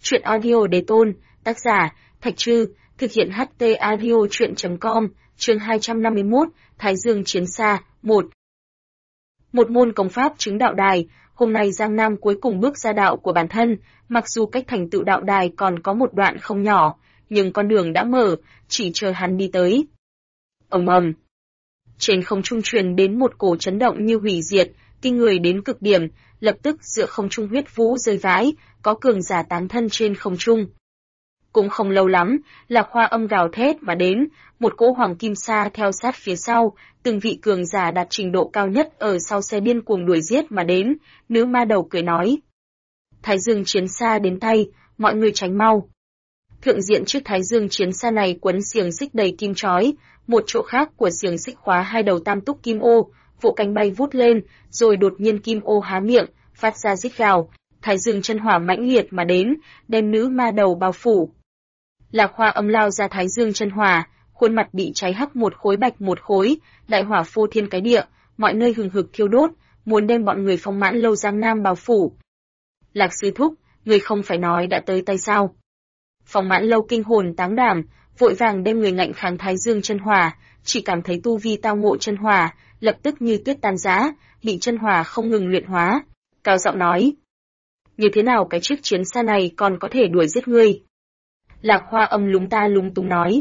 Truyện audio đề tôn, tác giả, Thạch Trư, thực hiện HT audio truyện.com, chương 251, Thái Dương Chiến Xa, 1. Một môn công pháp chứng đạo đài, hôm nay Giang Nam cuối cùng bước ra đạo của bản thân, mặc dù cách thành tựu đạo đài còn có một đoạn không nhỏ, nhưng con đường đã mở, chỉ chờ hắn đi tới. Ầm ầm. Trên không trung truyền đến một cổ chấn động như hủy diệt, kinh người đến cực điểm, lập tức giữa không trung huyết vũ rơi vãi, có cường giả tán thân trên không trung. Cũng không lâu lắm, Lạc Hoa âm gào thét mà đến, một cỗ hoàng kim sa theo sát phía sau, từng vị cường giả đạt trình độ cao nhất ở sau xe điên cuồng đuổi giết mà đến, nữ ma đầu cười nói. Thái Dương chiến xa đến tay, mọi người tránh mau. Thượng diện trước Thái Dương chiến xa này quấn xiềng xích đầy kim chói, một chỗ khác của xiềng xích khóa hai đầu tam túc kim ô, vỗ cánh bay vút lên, rồi đột nhiên kim ô há miệng, phát ra rít gào, Thái Dương chân hỏa mãnh liệt mà đến, đem nữ ma đầu bao phủ. Lạc Hoa âm lao ra Thái Dương chân hỏa, khuôn mặt bị cháy hắc một khối bạch một khối, đại hỏa phô thiên cái địa, mọi nơi hừng hực thiêu đốt, muốn đem bọn người Phong Mãn Lâu Giang Nam bao phủ. Lạc sư thúc, người không phải nói đã tới tay sao? Phong Mãn Lâu kinh hồn táng đảm, vội vàng đem người ngạnh kháng Thái Dương chân hỏa, chỉ cảm thấy tu vi tao ngộ chân hỏa, lập tức như tuyết tan rã, bị chân hỏa không ngừng luyện hóa. Cao giọng nói, như thế nào cái chiếc chiến xa này còn có thể đuổi giết ngươi? Lạc Hoa âm lúng ta lúng túng nói,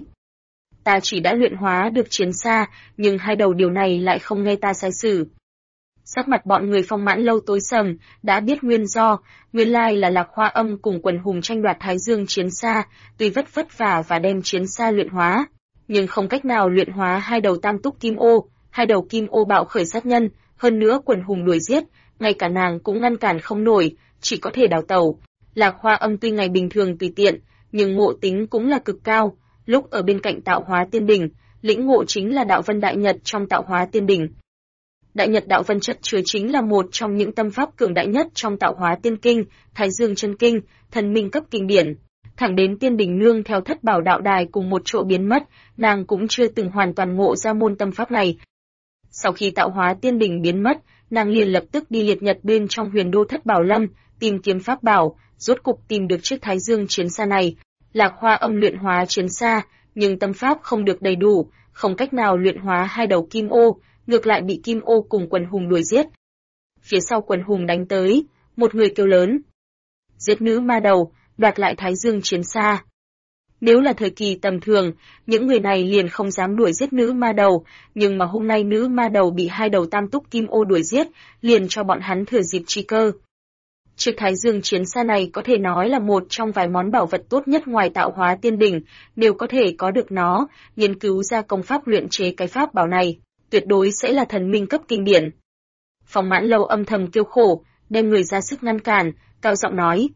ta chỉ đã luyện hóa được chiến xa, nhưng hai đầu điều này lại không nghe ta sai sử. Sắc mặt bọn người Phong Mãn Lâu tối sầm, đã biết nguyên do, nguyên lai là Lạc Hoa âm cùng quần hùng tranh đoạt Thái Dương chiến xa, tuy vất vả và đem chiến xa luyện hóa, nhưng không cách nào luyện hóa hai đầu tam túc kim ô, hai đầu kim ô bạo khởi sát nhân, hơn nữa quần hùng đuổi giết, ngay cả nàng cũng ngăn cản không nổi, chỉ có thể đào tẩu. Lạc Hoa âm tuy ngày bình thường tùy tiện, nhưng ngộ tính cũng là cực cao, lúc ở bên cạnh Tạo Hóa Tiên Đỉnh, lĩnh ngộ chính là Đạo Vân Đại Nhật trong Tạo Hóa Tiên Đỉnh. Đại Nhật Đạo Vân chất chứa chính là một trong những tâm pháp cường đại nhất trong Tạo Hóa Tiên Kinh, Thái Dương chân kinh, thần minh cấp kinh điển. Thẳng đến Tiên Đỉnh nương theo Thất Bảo đạo đài cùng một chỗ biến mất, nàng cũng chưa từng hoàn toàn ngộ ra môn tâm pháp này. Sau khi Tạo Hóa Tiên Đỉnh biến mất, nàng liền lập tức đi liệt nhật bên trong Huyền Đô Thất Bảo Lâm, tìm kiếm pháp bảo, rốt cục tìm được chiếc Thái Dương chiến xa này. Lạc Hoa âm luyện hóa chiến xa, nhưng tâm pháp không được đầy đủ, không cách nào luyện hóa hai đầu kim ô, ngược lại bị kim ô cùng quần hùng đuổi giết. Phía sau quần hùng đánh tới, một người kêu lớn, giết nữ ma đầu, đoạt lại Thái Dương chiến xa. Nếu là thời kỳ tầm thường, những người này liền không dám đuổi giết nữ ma đầu, nhưng mà hôm nay nữ ma đầu bị hai đầu tam túc kim ô đuổi giết, liền cho bọn hắn thừa dịp chi cơ. Chiếc Thái Dương chiến xa này có thể nói là một trong vài món bảo vật tốt nhất ngoài Tạo Hóa Tiên Đỉnh, nếu có thể có được nó, nghiên cứu ra công pháp luyện chế cái pháp bảo này, tuyệt đối sẽ là thần minh cấp kinh điển. Phong Mãn Lâu âm thầm kêu khổ, đem người ra sức ngăn cản, cao giọng nói,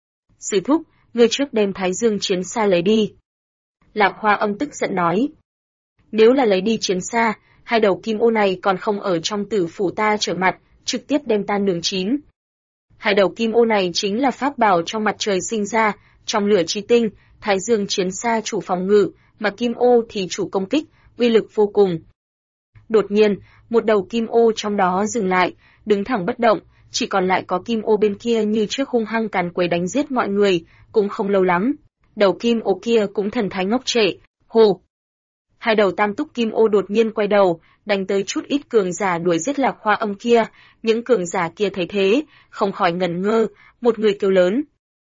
sư thúc, ngươi trước đem Thái Dương chiến xa lấy đi. Lạc Hoa âm tức giận nói, nếu là lấy đi chiến xa, hai đầu kim ô này còn không ở trong tử phủ ta trở mặt, trực tiếp đem ta nướng chín. Hai đầu kim ô này chính là pháp bảo trong mặt trời sinh ra, trong lửa chi tinh, Thái Dương chiến xa chủ phòng ngự, mà kim ô thì chủ công kích, uy lực vô cùng. Đột nhiên, một đầu kim ô trong đó dừng lại, đứng thẳng bất động, chỉ còn lại có kim ô bên kia như trước hung hăng càn quấy đánh giết mọi người, cũng không lâu lắm. Đầu kim ô kia cũng thần thái ngốc trệ, hồ. Hai đầu tam túc kim ô đột nhiên quay đầu, đánh tới chút ít cường giả đuổi giết Lạc Hoa âm kia, những cường giả kia thấy thế, không khỏi ngẩn ngơ, một người kêu lớn.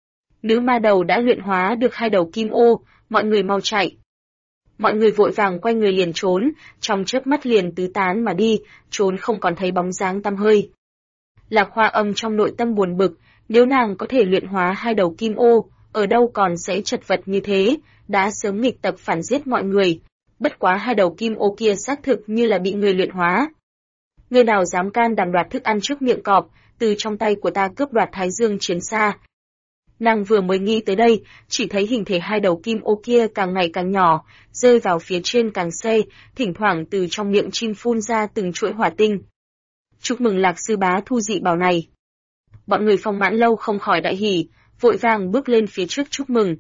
Nữ ma đầu đã luyện hóa được hai đầu kim ô, mọi người mau chạy. Mọi người vội vàng quay người liền trốn, trong chớp mắt liền tứ tán mà đi, trốn không còn thấy bóng dáng tăm hơi. Lạc Hoa âm trong nội tâm buồn bực, nếu nàng có thể luyện hóa hai đầu kim ô, ở đâu còn sẽ chật vật như thế, đã sớm nghịch tập phản giết mọi người. Bất quá hai đầu kim ô kia xác thực như là bị người luyện hóa. Người nào dám can đảm đoạt thức ăn trước miệng cọp, từ trong tay của ta cướp đoạt Thái Dương chiến xa. Nàng vừa mới nghĩ tới đây, chỉ thấy hình thể hai đầu kim ô kia càng ngày càng nhỏ, rơi vào phía trên càng xe, thỉnh thoảng từ trong miệng chim phun ra từng chuỗi hỏa tinh. Chúc mừng Lạc sư bá thu dị bảo này. Bọn người Phong Mãn Lâu không khỏi đại hỉ, vội vàng bước lên phía trước chúc mừng.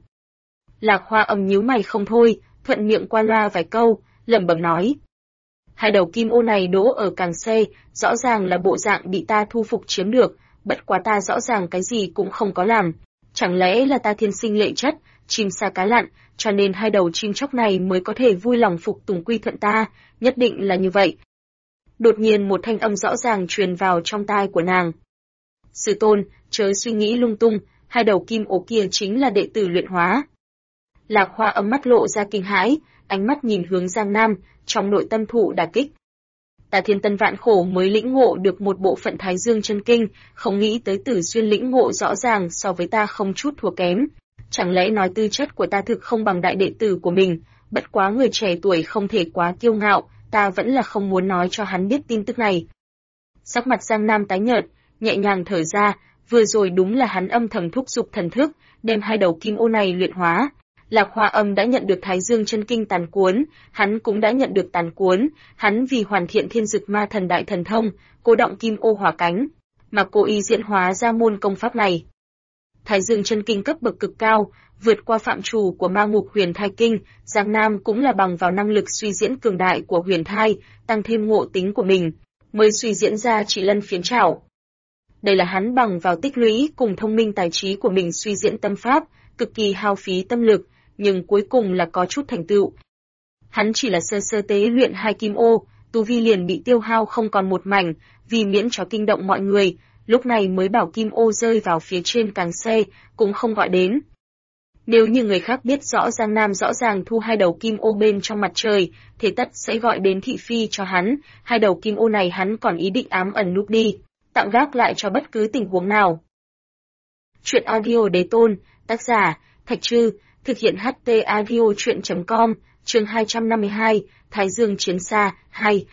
Lạc Hoa âm nhíu mày không thôi, thuận miệng qua loa vài câu, lẩm bẩm nói. Hai đầu kim ô này đỗ ở càng xe, rõ ràng là bộ dạng bị ta thu phục chiếm được, bất quá ta rõ ràng cái gì cũng không có làm. Chẳng lẽ là ta thiên sinh lệ chất, chim sa cá lặn, cho nên hai đầu chim chóc này mới có thể vui lòng phục tùng quy thuận ta, nhất định là như vậy. Đột nhiên một thanh âm rõ ràng truyền vào trong tai của nàng. Sư tôn, chớ suy nghĩ lung tung, hai đầu kim ô kia chính là đệ tử luyện hóa. Lạc Hoa Âm mắt lộ ra kinh hãi, ánh mắt nhìn hướng Giang Nam, trong nội tâm thụ đả kích. Ta thiên tân vạn khổ mới lĩnh ngộ được một bộ phận Thái Dương chân kinh, không nghĩ tới Tử Duyên lĩnh ngộ rõ ràng so với ta không chút thua kém. Chẳng lẽ nói tư chất của ta thực không bằng đại đệ tử của mình, bất quá người trẻ tuổi không thể quá kiêu ngạo, ta vẫn là không muốn nói cho hắn biết tin tức này. Sắc mặt Giang Nam tái nhợt, nhẹ nhàng thở ra, vừa rồi đúng là hắn âm thầm thúc giục thần thức, đem hai đầu kim ô này luyện hóa. Lạc Hoa Âm đã nhận được Thái Dương chân kinh tàn cuốn, hắn cũng đã nhận được tàn cuốn, hắn vì hoàn thiện Thiên Dực Ma Thần Đại Thần Thông, cô động kim ô hỏa cánh, mà cố ý diễn hóa ra môn công pháp này. Thái Dương chân kinh cấp bậc cực cao, vượt qua phạm trù của Ma Ngục Huyền Thai Kinh, Giang Nam cũng là bằng vào năng lực suy diễn cường đại của Huyền Thai, tăng thêm ngộ tính của mình, mới suy diễn ra Chỉ Lân Phiến Trảo. Đây là hắn bằng vào tích lũy cùng thông minh tài trí của mình suy diễn tâm pháp, cực kỳ hao phí tâm lực, nhưng cuối cùng là có chút thành tựu. Hắn chỉ là sơ sơ tế luyện hai kim ô, tu vi liền bị tiêu hao không còn một mảnh, vì miễn cho kinh động mọi người, lúc này mới bảo kim ô rơi vào phía trên càng xe, cũng không gọi đến. Nếu như người khác biết rõ Giang Nam rõ ràng thu hai đầu kim ô bên trong mặt trời, thế tất sẽ gọi đến thị phi cho hắn, hai đầu kim ô này hắn còn ý định ám ẩn núp đi, tạm gác lại cho bất cứ tình huống nào. Chuyện audio đế tôn, tác giả, Thạch Trư, thực hiện HT audio chuyện.com, chương 252, Thái Dương Chiến Xa, 2.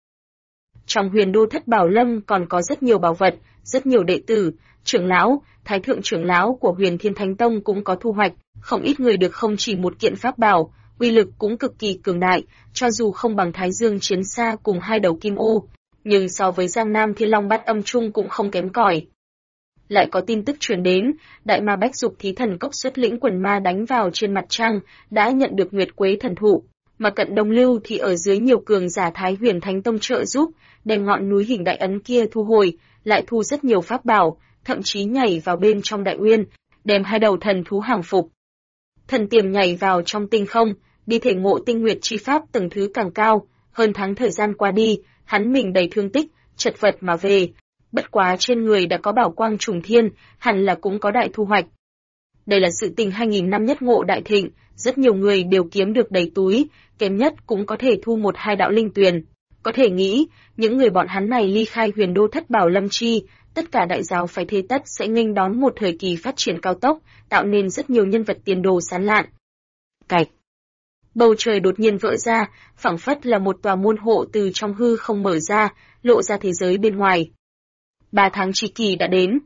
Trong huyền đô Thất Bảo Lâm còn có rất nhiều bảo vật, rất nhiều đệ tử, trưởng lão, thái thượng trưởng lão của Huyền Thiên Thánh Tông cũng có thu hoạch, không ít người được không chỉ một kiện pháp bảo, uy lực cũng cực kỳ cường đại, cho dù không bằng Thái Dương Chiến Xa cùng hai đầu kim ô, nhưng so với Giang Nam Thiên Long Bát Âm Trung cũng không kém cỏi. Lại có tin tức truyền đến, đại ma Bách Dục Thí Thần Cốc xuất lĩnh quần ma đánh vào trên mặt trăng, đã nhận được Nguyệt Quế thần thụ, mà Cận Đông Lưu thì ở dưới nhiều cường giả Thái Huyền Thánh Tông trợ giúp, đem ngọn núi hình đại ấn kia thu hồi, lại thu rất nhiều pháp bảo, thậm chí nhảy vào bên trong đại uyên, đem hai đầu thần thú hàng phục. Thần Tiềm nhảy vào trong tinh không, đi thể ngộ tinh nguyệt chi pháp từng thứ càng cao, hơn tháng thời gian qua đi, hắn mình đầy thương tích, chật vật mà về. Bất quá trên người đã có bảo quang trùng thiên, hẳn là cũng có đại thu hoạch. Đây là sự tình 2000 năm nhất ngộ đại thịnh, rất nhiều người đều kiếm được đầy túi, kém nhất cũng có thể thu một hai đạo linh tuyền. Có thể nghĩ, những người bọn hắn này ly khai huyền đô Thất Bảo Lâm chi, tất cả đại giáo phải thế tất sẽ nghênh đón một thời kỳ phát triển cao tốc, tạo nên rất nhiều nhân vật tiền đồ sáng lạn. Cạch. Bầu trời đột nhiên vỡ ra, phảng phất là một tòa môn hộ từ trong hư không mở ra, lộ ra thế giới bên ngoài. 3 tháng chi kỳ đã đến.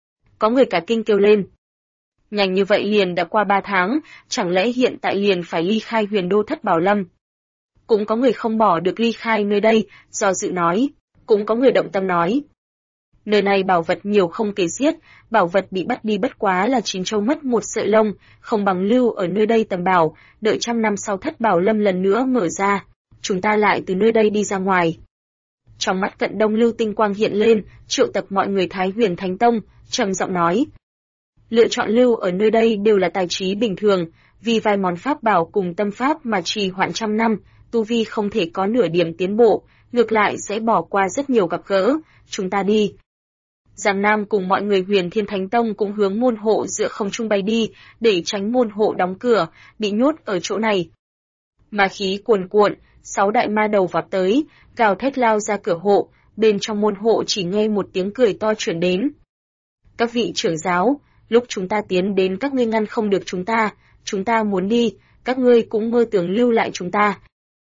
Có người cả kinh kêu lên. Nhanh như vậy liền đã qua 3 tháng, chẳng lẽ hiện tại liền phải ly khai huyền đô Thất Bảo Lâm? Cũng có người không bỏ được ly khai nơi đây, do dự nói. Cũng có người động tâm nói. Nơi này bảo vật nhiều không kể xiết, bảo vật bị bắt đi bất quá là 9 châu mất một sợi lông, không bằng lưu ở nơi đây tầm bảo, đợi 100 năm sau Thất Bảo Lâm lần nữa mở ra, chúng ta lại từ nơi đây đi ra ngoài. Trong mắt Cận Đông Lưu tinh quang hiện lên, triệu tập mọi người Thái Huyền Thánh Tông, trầm giọng nói. Lựa chọn lưu ở nơi đây đều là tài trí bình thường, vì vài món pháp bảo cùng tâm pháp mà trì hoãn 100 năm, tu vi không thể có nửa điểm tiến bộ, ngược lại sẽ bỏ qua rất nhiều gặp gỡ, chúng ta đi. Giang Nam cùng mọi người Huyền Thiên Thánh Tông cũng hướng môn hộ giữa không trung bay đi, để tránh môn hộ đóng cửa, bị nhốt ở chỗ này. Ma khí cuồn cuộn, 6 đại ma đầu vọt tới, gào thét lao ra cửa hộ, bên trong môn hộ chỉ nghe một tiếng cười to truyền đến. Các vị trưởng giáo, lúc chúng ta tiến đến các ngươi ngăn không được chúng ta muốn đi, các ngươi cũng mơ tưởng lưu lại chúng ta.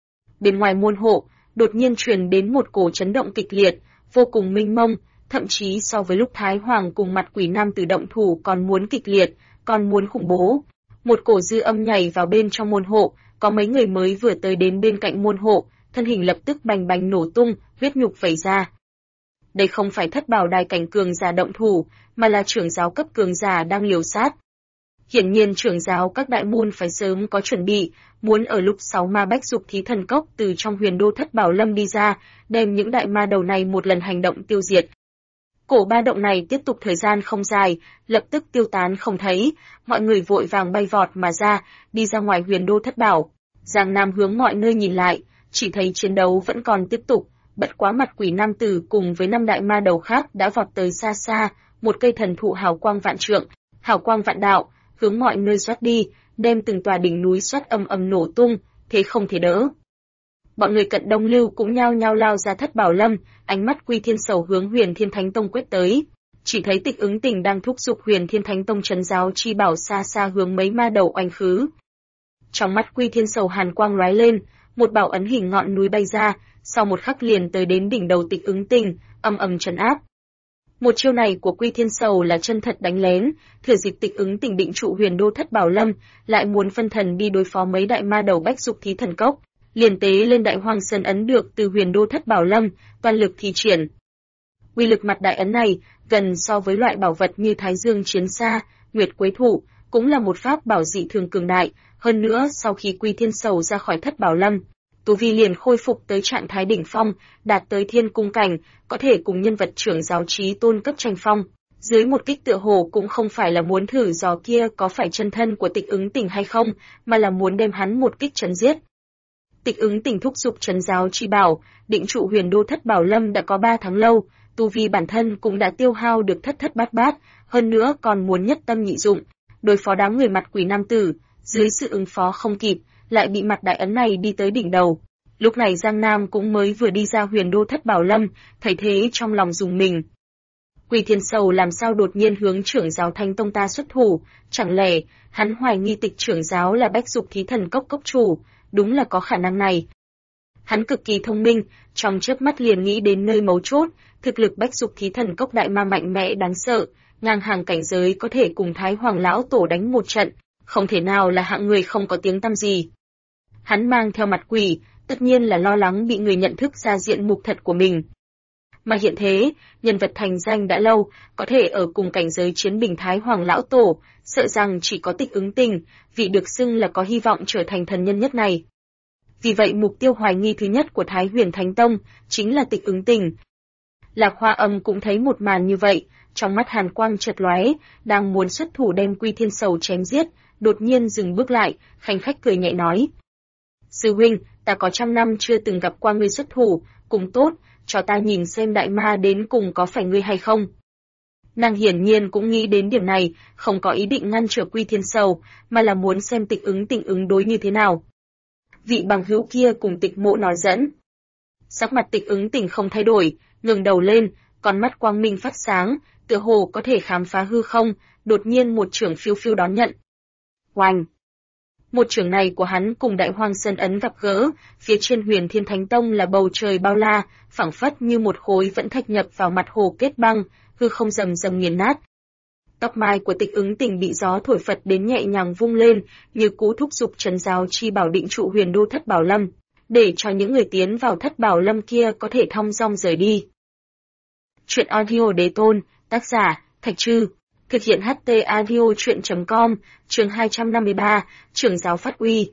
Bên ngoài môn hộ, đột nhiên truyền đến một cổ chấn động kịch liệt, vô cùng mênh mông, thậm chí so với lúc Thái Hoàng cùng Mặt Quỷ Nam Tử động thủ còn muốn kịch liệt, còn muốn khủng bố. Một cổ dư âm nhảy vào bên trong môn hộ, có mấy người mới vừa tới đến bên cạnh môn hộ, thân hình lập tức bành bành nổ tung, huyết nhục vẩy ra. Đây không phải Thất Bảo Đài cảnh cường giả động thủ, mà là trưởng giáo cấp cường giả đang liều sát. Hiển nhiên trưởng giáo các đại môn phải sớm có chuẩn bị, muốn ở lúc 6 ma Bách Dục Thí Thần Cốc từ trong huyền đô Thất Bảo Lâm đi ra, đem những đại ma đầu này một lần hành động tiêu diệt. Cổ ba động này tiếp tục thời gian không dài, lập tức tiêu tán không thấy, mọi người vội vàng bay vọt mà ra, đi ra ngoài Huyền Đô Thất Bảo. Giang Nam hướng mọi nơi nhìn lại, chỉ thấy chiến đấu vẫn còn tiếp tục, bất quá mặt quỷ nam tử cùng với 5 đại ma đầu khác đã vọt tới xa xa, một cây thần thụ hào quang vạn trượng, hào quang vạn đạo, hướng mọi nơi xoát đi, đem từng tòa đỉnh núi xoát ầm ầm nổ tung, thế không thể đỡ. Bọn người Cận Đông Lưu cũng nhao nhao lao ra Thất Bảo Lâm, ánh mắt Quy Thiên Sầu hướng Huyền Thiên Thánh Tông quét tới. Chỉ thấy Tịch Ứng Tình đang thúc giục Huyền Thiên Thánh Tông trấn giáo chi bảo xa xa hướng mấy ma đầu oanh khứ. Trong mắt Quy Thiên Sầu hàn quang lóe lên, một bảo ấn hình ngọn núi bay ra, sau một khắc liền tới đến đỉnh đầu Tịch Ứng Tình, ầm ầm trấn áp. Một chiêu này của Quy Thiên Sầu là chân thật đánh lén, thừa dịp Tịch Ứng Tình định trụ Huyền Đô Thất Bảo Lâm, lại muốn phân thần đi đối phó mấy đại ma đầu Bách Dục Thí Thần Cốc, liền tế lên Đại Hoang Sơn ấn được từ Huyền Đô Thất Bảo Lâm, toàn lực thi triển. Uy lực mặt đại ấn này, gần so với loại bảo vật như Thái Dương Chiến Sa, Nguyệt Quế Thụ, cũng là một pháp bảo dị thường cường đại, hơn nữa sau khi Quy Thiên Sầu ra khỏi Thất Bảo Lâm, tu vi liền khôi phục tới trạng thái đỉnh phong, đạt tới thiên cung cảnh, có thể cùng nhân vật trưởng giáo chí tôn cấp tranh phong. Dưới một kích tựa hồ cũng không phải là muốn thử dò kia có phải chân thân của Tịch Ứng Tình hay không, mà là muốn đem hắn một kích trấn giết. Tịch Ứng Tình thúc giục trấn giáo chi bảo, định trụ Huyền Đô Thất Bảo Lâm đã có 3 tháng lâu, tu vi bản thân cũng đã tiêu hao được thất thất bát bát, hơn nữa còn muốn nhất tâm nhị dụng, đối phó đám người mặt quỷ nam tử, dưới sự ứng phó không kịp, lại bị mặt đại ấn này đi tới đỉnh đầu. Lúc này Giang Nam cũng mới vừa đi ra Huyền Đô Thất Bảo Lâm, thấy thế trong lòng rùng mình. Quy Thiên Sầu làm sao đột nhiên hướng trưởng giáo Thánh Tông ta xuất thủ, chẳng lẽ hắn hoài nghi Tịch trưởng giáo là Bách Dục Thí Thần Cốc cốc chủ, đúng là có khả năng này. Hắn cực kỳ thông minh, trong chớp mắt liền nghĩ đến nơi mấu chốt, thực lực Bách Dục Thí Thần Cốc đại ma mạnh mẽ đáng sợ, ngang hàng cảnh giới có thể cùng Thái Hoàng lão tổ đánh một trận, không thể nào là hạng người không có tiếng tăm gì. Hắn mang theo mặt quỷ, tất nhiên là lo lắng bị người nhận thức ra diện mục thật của mình. Mà hiện thế, nhân vật thành danh đã lâu, có thể ở cùng cảnh giới chiến bình Thái Hoàng lão tổ, sợ rằng chỉ có Tịch Ứng Tình, vị được xưng là có hy vọng trở thành thần nhân nhất này. Vì vậy mục tiêu hoài nghi thứ nhất của Thái Huyền Thánh Tông chính là Tịch Ứng Tình. Lạc Hoa Âm cũng thấy một màn như vậy, trong mắt hàn quang chợt lóe, đang muốn xuất thủ đem Quy Thiên Sầu chém giết, đột nhiên dừng bước lại, khanh khách cười nhẹ nói: "Sư huynh, ta có 100 năm chưa từng gặp qua ngươi xuất thủ, cùng tốt, cho ta nhìn xem đại ma đến cùng có phải ngươi hay không." Nàng hiển nhiên cũng nghĩ đến điểm này, không có ý định ngăn trở Quy Thiên Sầu, mà là muốn xem Tịch Ứng Tình ứng đối như thế nào. Vị bằng hữu kia cùng Tịch Mộ nói dẫn. Sắc mặt Tịch Ứng Tình không thay đổi, ngẩng đầu lên, con mắt quang minh phát sáng, tựa hồ có thể khám phá hư không, đột nhiên một chưởng phiêu phiêu đón nhận. Oanh! Một chưởng này của hắn cùng Đại Hoang Sơn ấn gặp gỡ, phía trên Huyền Thiên Thánh Tông là bầu trời bao la, phảng phất như một khối vẫn thạch nhập vào mặt hồ kết băng, hư không rầm rầm nghiền nát. Tóc mai của Tịch Ứng Tình bị gió thổi phật đến nhẹ nhàng vung lên, như cú thúc giục trấn giáo chi bảo định trụ Huyền Đô Thất Bảo Lâm, để cho những người tiến vào Thất Bảo Lâm kia có thể thong dong rời đi. Truyện audio đế tôn, tác giả Thạch Trư, thực hiện HT audio truyện.com, chương 253, trưởng giáo phát uy.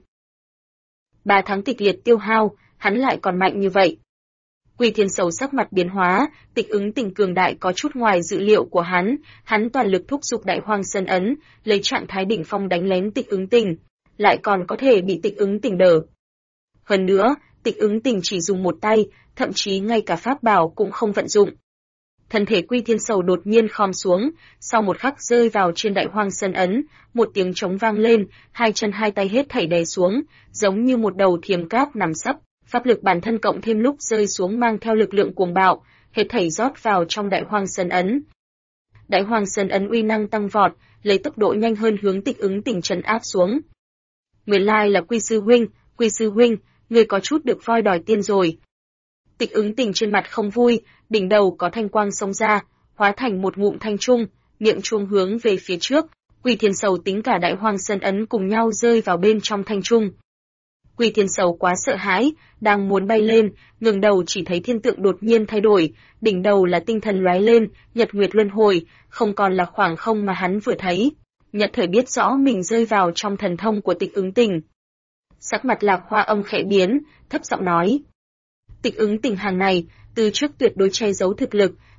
3 tháng kịch liệt tiêu hao, hắn lại còn mạnh như vậy. Quy Thiên Sầu sắc mặt biến hóa, Tịch Ứng Tình cường đại có chút ngoài dự liệu của hắn toàn lực thúc giục Đại Hoang Sơn ấn, lấy trạng thái đỉnh phong đánh lén Tịch Ứng Tình, lại còn có thể bị Tịch Ứng Tình đỡ. Hơn nữa, Tịch Ứng Tình chỉ dùng một tay, thậm chí ngay cả pháp bảo cũng không vận dụng. Thân thể Quy Thiên Sầu đột nhiên khom xuống, sau một khắc rơi vào trên Đại Hoang Sơn ấn, một tiếng trống vang lên, hai chân hai tay hết thảy đè xuống, giống như một đầu thiềm cáp nằm sấp, pháp lực bản thân cộng thêm lúc rơi xuống mang theo lực lượng cuồng bạo, hết thảy rót vào trong Đại Hoang Sơn ấn. Đại Hoang Sơn ấn uy năng tăng vọt, lấy tốc độ nhanh hơn hướng Tịch Ứng Tình trấn áp xuống. Nguyên lai là Quy sư huynh, người có chút được voi đòi tiên rồi. Tịch Ứng Tình trên mặt không vui, đỉnh đầu có thanh quang xông ra, hóa thành một ngụm thanh trung, miệng chuông hướng về phía trước, Quy Thiên Sầu tính cả Đại Hoang Sơn ấn cùng nhau rơi vào bên trong thanh trung. Quy Thiên Sầu quá sợ hãi, đang muốn bay lên, ngẩng đầu chỉ thấy thiên tượng đột nhiên thay đổi, đỉnh đầu là tinh thần lóe lên, nhật nguyệt luân hồi, không còn là khoảng không mà hắn vừa thấy. Nhật thời biết rõ mình rơi vào trong thần thông của Tịch Ứng Tình. Sắc mặt Lạc Hoa Âm khẽ biến, thấp giọng nói: Tịch Ứng Tình hàng này, từ trước tuyệt đối che giấu thực lực,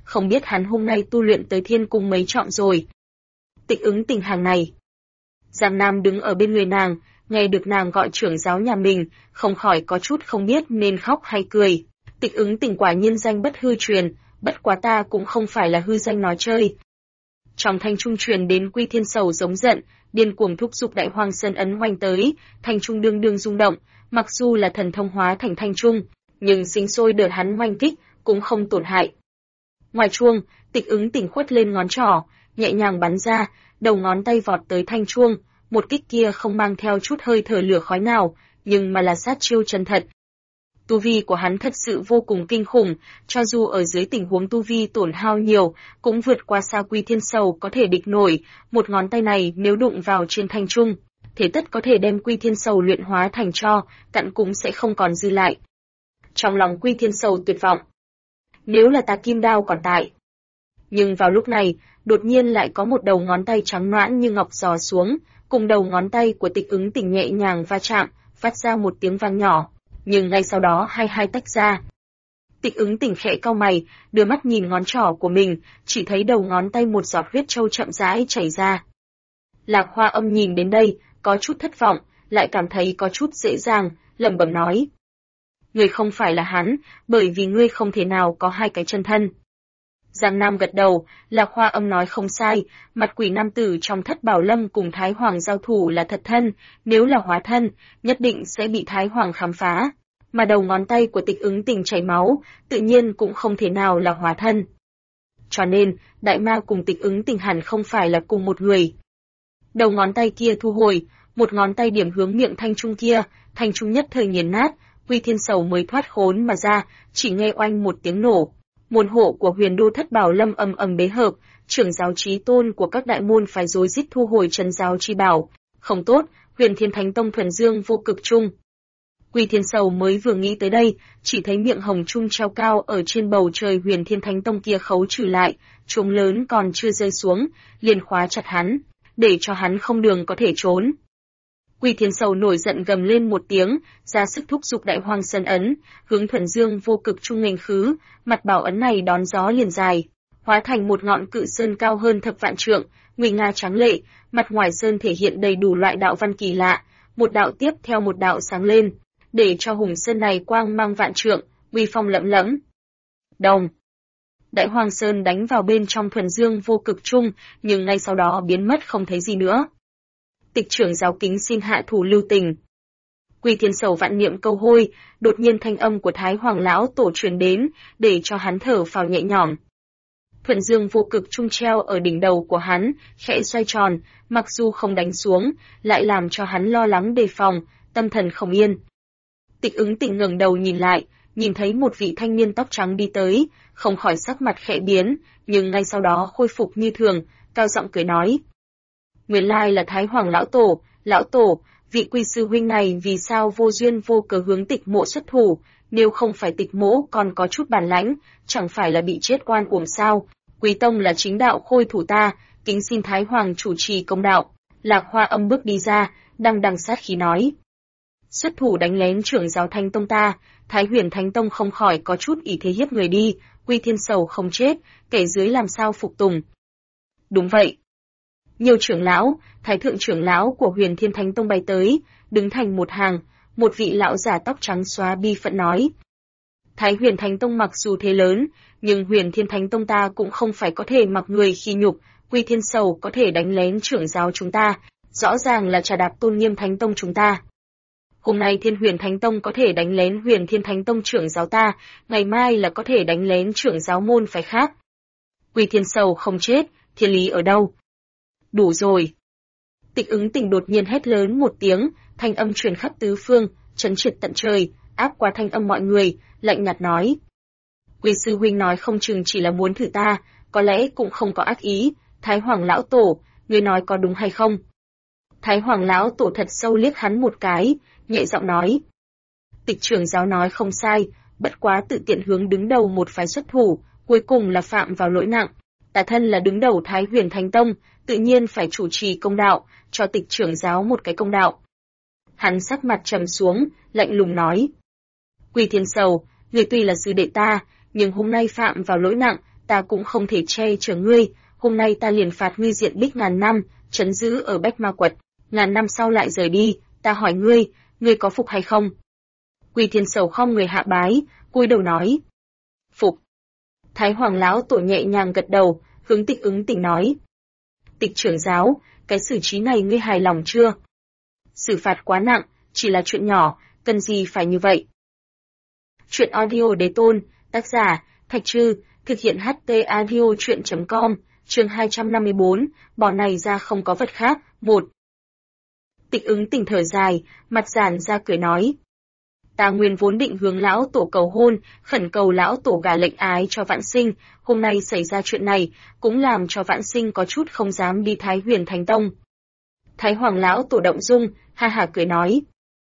không biết hắn hôm nay tu luyện tới thiên cung mấy trọng rồi. Tịch Ứng Tình hàng này. Giang Nam đứng ở bên người nàng, nghe được nàng gọi trưởng giáo nhà mình, không khỏi có chút không biết nên khóc hay cười. Tịch Ứng Tình quả nhiên danh bất hư truyền, bất quá ta cũng không phải là hư danh nói chơi. Trong thanh trung truyền đến Quy Thiên Sầu giống giận, điên cuồng thúc giục Đại Hoang Sơn ấn hoành tới, thanh trung đương đương rung động, mặc dù là thần thông hóa thành thanh trung, nhưng sinh sôi đợt hắn hoành kích cũng không tổn hại. Ngoài chuông, Tịch Ứng Tình khuất lên ngón trỏ, nhẹ nhàng bắn ra, đầu ngón tay vọt tới thanh chuông, một kích kia không mang theo chút hơi thở lửa khói nào, nhưng mà là sát chiêu chân thật. Tu vi của hắn thật sự vô cùng kinh khủng, cho dù ở dưới tình huống tu vi tổn hao nhiều, cũng vượt qua xa Quy Thiên Sầu có thể địch nổi, một ngón tay này nếu đụng vào trên thanh trung, thế tất có thể đem Quy Thiên Sầu luyện hóa thành tro, cặn cũng sẽ không còn dư lại. Trong lòng Quy Thiên Sầu tuyệt vọng. Nếu là ta kim đao còn tại. Nhưng vào lúc này, đột nhiên lại có một đầu ngón tay trắng nõn như ngọc giò xuống, cùng đầu ngón tay của Tịch Ứng Tình nhẹ nhàng va chạm, phát ra một tiếng vang nhỏ, nhưng ngay sau đó hai tách ra. Tịch Ứng Tình khẽ cau mày, đưa mắt nhìn ngón trỏ của mình, chỉ thấy đầu ngón tay một giọt huyết trâu chậm rãi chảy ra. Lạc Hoa Âm nhìn đến đây, có chút thất vọng, lại cảm thấy có chút dễ dàng, lẩm bẩm nói: "Ngươi không phải là hắn, bởi vì ngươi không thể nào có hai cái chân thân." Giang Nam gật đầu, Lạc Hoa Âm nói không sai, mặt quỷ nam tử trong Thất Bảo Lâm cùng Thái Hoàng giao thủ là thật thân, nếu là hóa thân, nhất định sẽ bị Thái Hoàng khám phá. Mà đầu ngón tay của Tịch Ứng Tình chảy máu, tự nhiên cũng không thể nào là hóa thân. Cho nên, Đại Ma cùng Tịch Ứng Tình hẳn không phải là cùng một người. Đầu ngón tay kia thu hồi, một ngón tay điểm hướng miệng thanh trung kia, thanh trung nhất thời nghiền nát, Quy Thiên Sầu mới thoát khốn mà ra, chỉ nghe oanh một tiếng nổ. Môn hộ của Huyền Đô Thất Bảo Lâm ầm ầm bế hợp, trưởng giáo chí tôn của các đại môn phái rối rít thu hồi trấn giáo chi bảo. Không tốt, Huyền Thiên Thánh Tông thuần dương vô cực trung. Quy Thiên Sầu mới vừa nghĩ tới đây, chỉ thấy miệng hồng trung treo cao ở trên bầu trời Huyền Thiên Thánh Tông kia khấu trừ lại, chuông lớn còn chưa rơi xuống, liền khóa chặt hắn, để cho hắn không đường có thể trốn. Quy Thiên Sầu nổi giận gầm lên một tiếng, ra sức thúc giục Đại Hoang Sơn ấn, hướng thuần dương vô cực trung nghênh khứ, mặt bảo ấn này đón gió liền dài, hóa thành một ngọn cự sơn cao hơn thập vạn trượng, nguy nga tráng lệ, mặt ngoài sơn thể hiện đầy đủ loại đạo văn kỳ lạ, một đạo tiếp theo một đạo sáng lên, để cho hùng sơn này quang mang vạn trượng, uy phong lẫm lẫm. Đồng. Đại Hoang Sơn đánh vào bên trong thuần dương vô cực trung, nhưng ngay sau đó biến mất không thấy gì nữa. Tịch trưởng giáo kính xin hạ thủ lưu tình. Quy Thiên Sầu vạn niệm câu hôi, đột nhiên thanh âm của Thái Hoàng lão tổ truyền đến, để cho hắn thở phào nhẹ nhõm. Thuần dương vô cực trung treo ở đỉnh đầu của hắn, khẽ xoay tròn, mặc dù không đánh xuống, lại làm cho hắn lo lắng đề phòng, tâm thần không yên. Tịch Ứng Tình ngẩng đầu nhìn lại, nhìn thấy một vị thanh niên tóc trắng đi tới, không khỏi sắc mặt khẽ biến, nhưng ngay sau đó khôi phục như thường, cao giọng cười nói: "Nguyên lai là Thái Hoàng lão tổ, vị Quy sư huynh này vì sao vô duyên vô cớ hướng Tịch mỗ xuất thủ, nếu không phải Tịch mỗ còn có chút bản lãnh, chẳng phải là bị chết oan uổng sao? Quý tông là chính đạo khôi thủ ta, kính xin Thái Hoàng chủ trì công đạo." Lạc Hoa Âm bước đi ra, đằng sát khí nói: "Xuất thủ đánh lén trưởng giáo Thánh Tông ta." Thái Huyền Thánh Tông không khỏi có chút ý thế hiếp người đi, Quy Thiên Sầu không chết, kẻ dưới làm sao phục tùng. Đúng vậy. Nhiều trưởng lão, thái thượng trưởng lão của Huyền Thiên Thánh Tông bay tới, đứng thành một hàng, một vị lão giả tóc trắng xóa bi phận nói: Thái Huyền Thánh Tông mặc dù thế lớn, nhưng Huyền Thiên Thánh Tông ta cũng không phải có thể mặc người khi nhục, Quy Thiên Sầu có thể đánh lén trưởng giáo chúng ta, rõ ràng là trà đạp tôn nghiêm Thánh Tông chúng ta. Hôm nay Thiên Huyền Thánh Tông có thể đánh lén Huyền Thiên Thánh Tông trưởng giáo ta, ngày mai là có thể đánh lén trưởng giáo môn phái khác. Quy Thiên Sầu không chết, thiên lý ở đâu? Đủ rồi. Tịch Ứng Tình đột nhiên hét lớn một tiếng, thanh âm truyền khắp tứ phương, chấn triệt tận trời, áp qua thanh âm mọi người, lạnh nhạt nói: Quy sư huynh nói không chừng chỉ là muốn thử ta, có lẽ cũng không có ác ý, Thái Hoàng lão tổ, ngươi nói có đúng hay không? Thái Hoàng lão tổ thật sâu liếc hắn một cái, nhẹ giọng nói: Tịch trưởng giáo nói không sai, bất quá tự tiện hướng đứng đầu một phái xuất thủ, cuối cùng là phạm vào lỗi nặng. Ta thân là đứng đầu Thái Huyền Thánh Tông, tự nhiên phải chủ trì công đạo, cho Tịch trưởng giáo một cái công đạo. Hắn sắc mặt trầm xuống, lạnh lùng nói: Quy Thiên Sầu, người tuy là sư đệ ta, nhưng hôm nay phạm vào lỗi nặng, ta cũng không thể che chở ngươi, hôm nay ta liền phạt ngươi diện bích ngàn năm, trấn giữ ở Bách Ma Quật, ngàn năm sau lại rời đi, ta hỏi ngươi, ngươi có phục hay không? Quỳ Thiên Sầu khom người hạ bái, cúi đầu nói. Phục. Thái Hoàng lão tổ nhẹ nhàng gật đầu, hướng Tịch Ứng Tỉnh nói. Tịch trưởng giáo, cái xử trí này ngươi hài lòng chưa? Xử phạt quá nặng, chỉ là chuyện nhỏ, cần gì phải như vậy? Chuyện audio đế tôn, tác giả, Thạch Trư, thực hiện HT audio chuyện.com, chương 254, bỏ này ra không có vật khác, 1. Tịch Ứng Tỉnh thở dài, mặt giản ra cười nói. Ta nguyên vốn định hướng lão tổ cầu hôn, khẩn cầu lão tổ gả lệnh ái cho Vãn Sinh, hôm nay xảy ra chuyện này, cũng làm cho Vãn Sinh có chút không dám đi Thái Huyền Thánh Tông. Thái Hoàng lão tổ động dung, ha hả cười nói.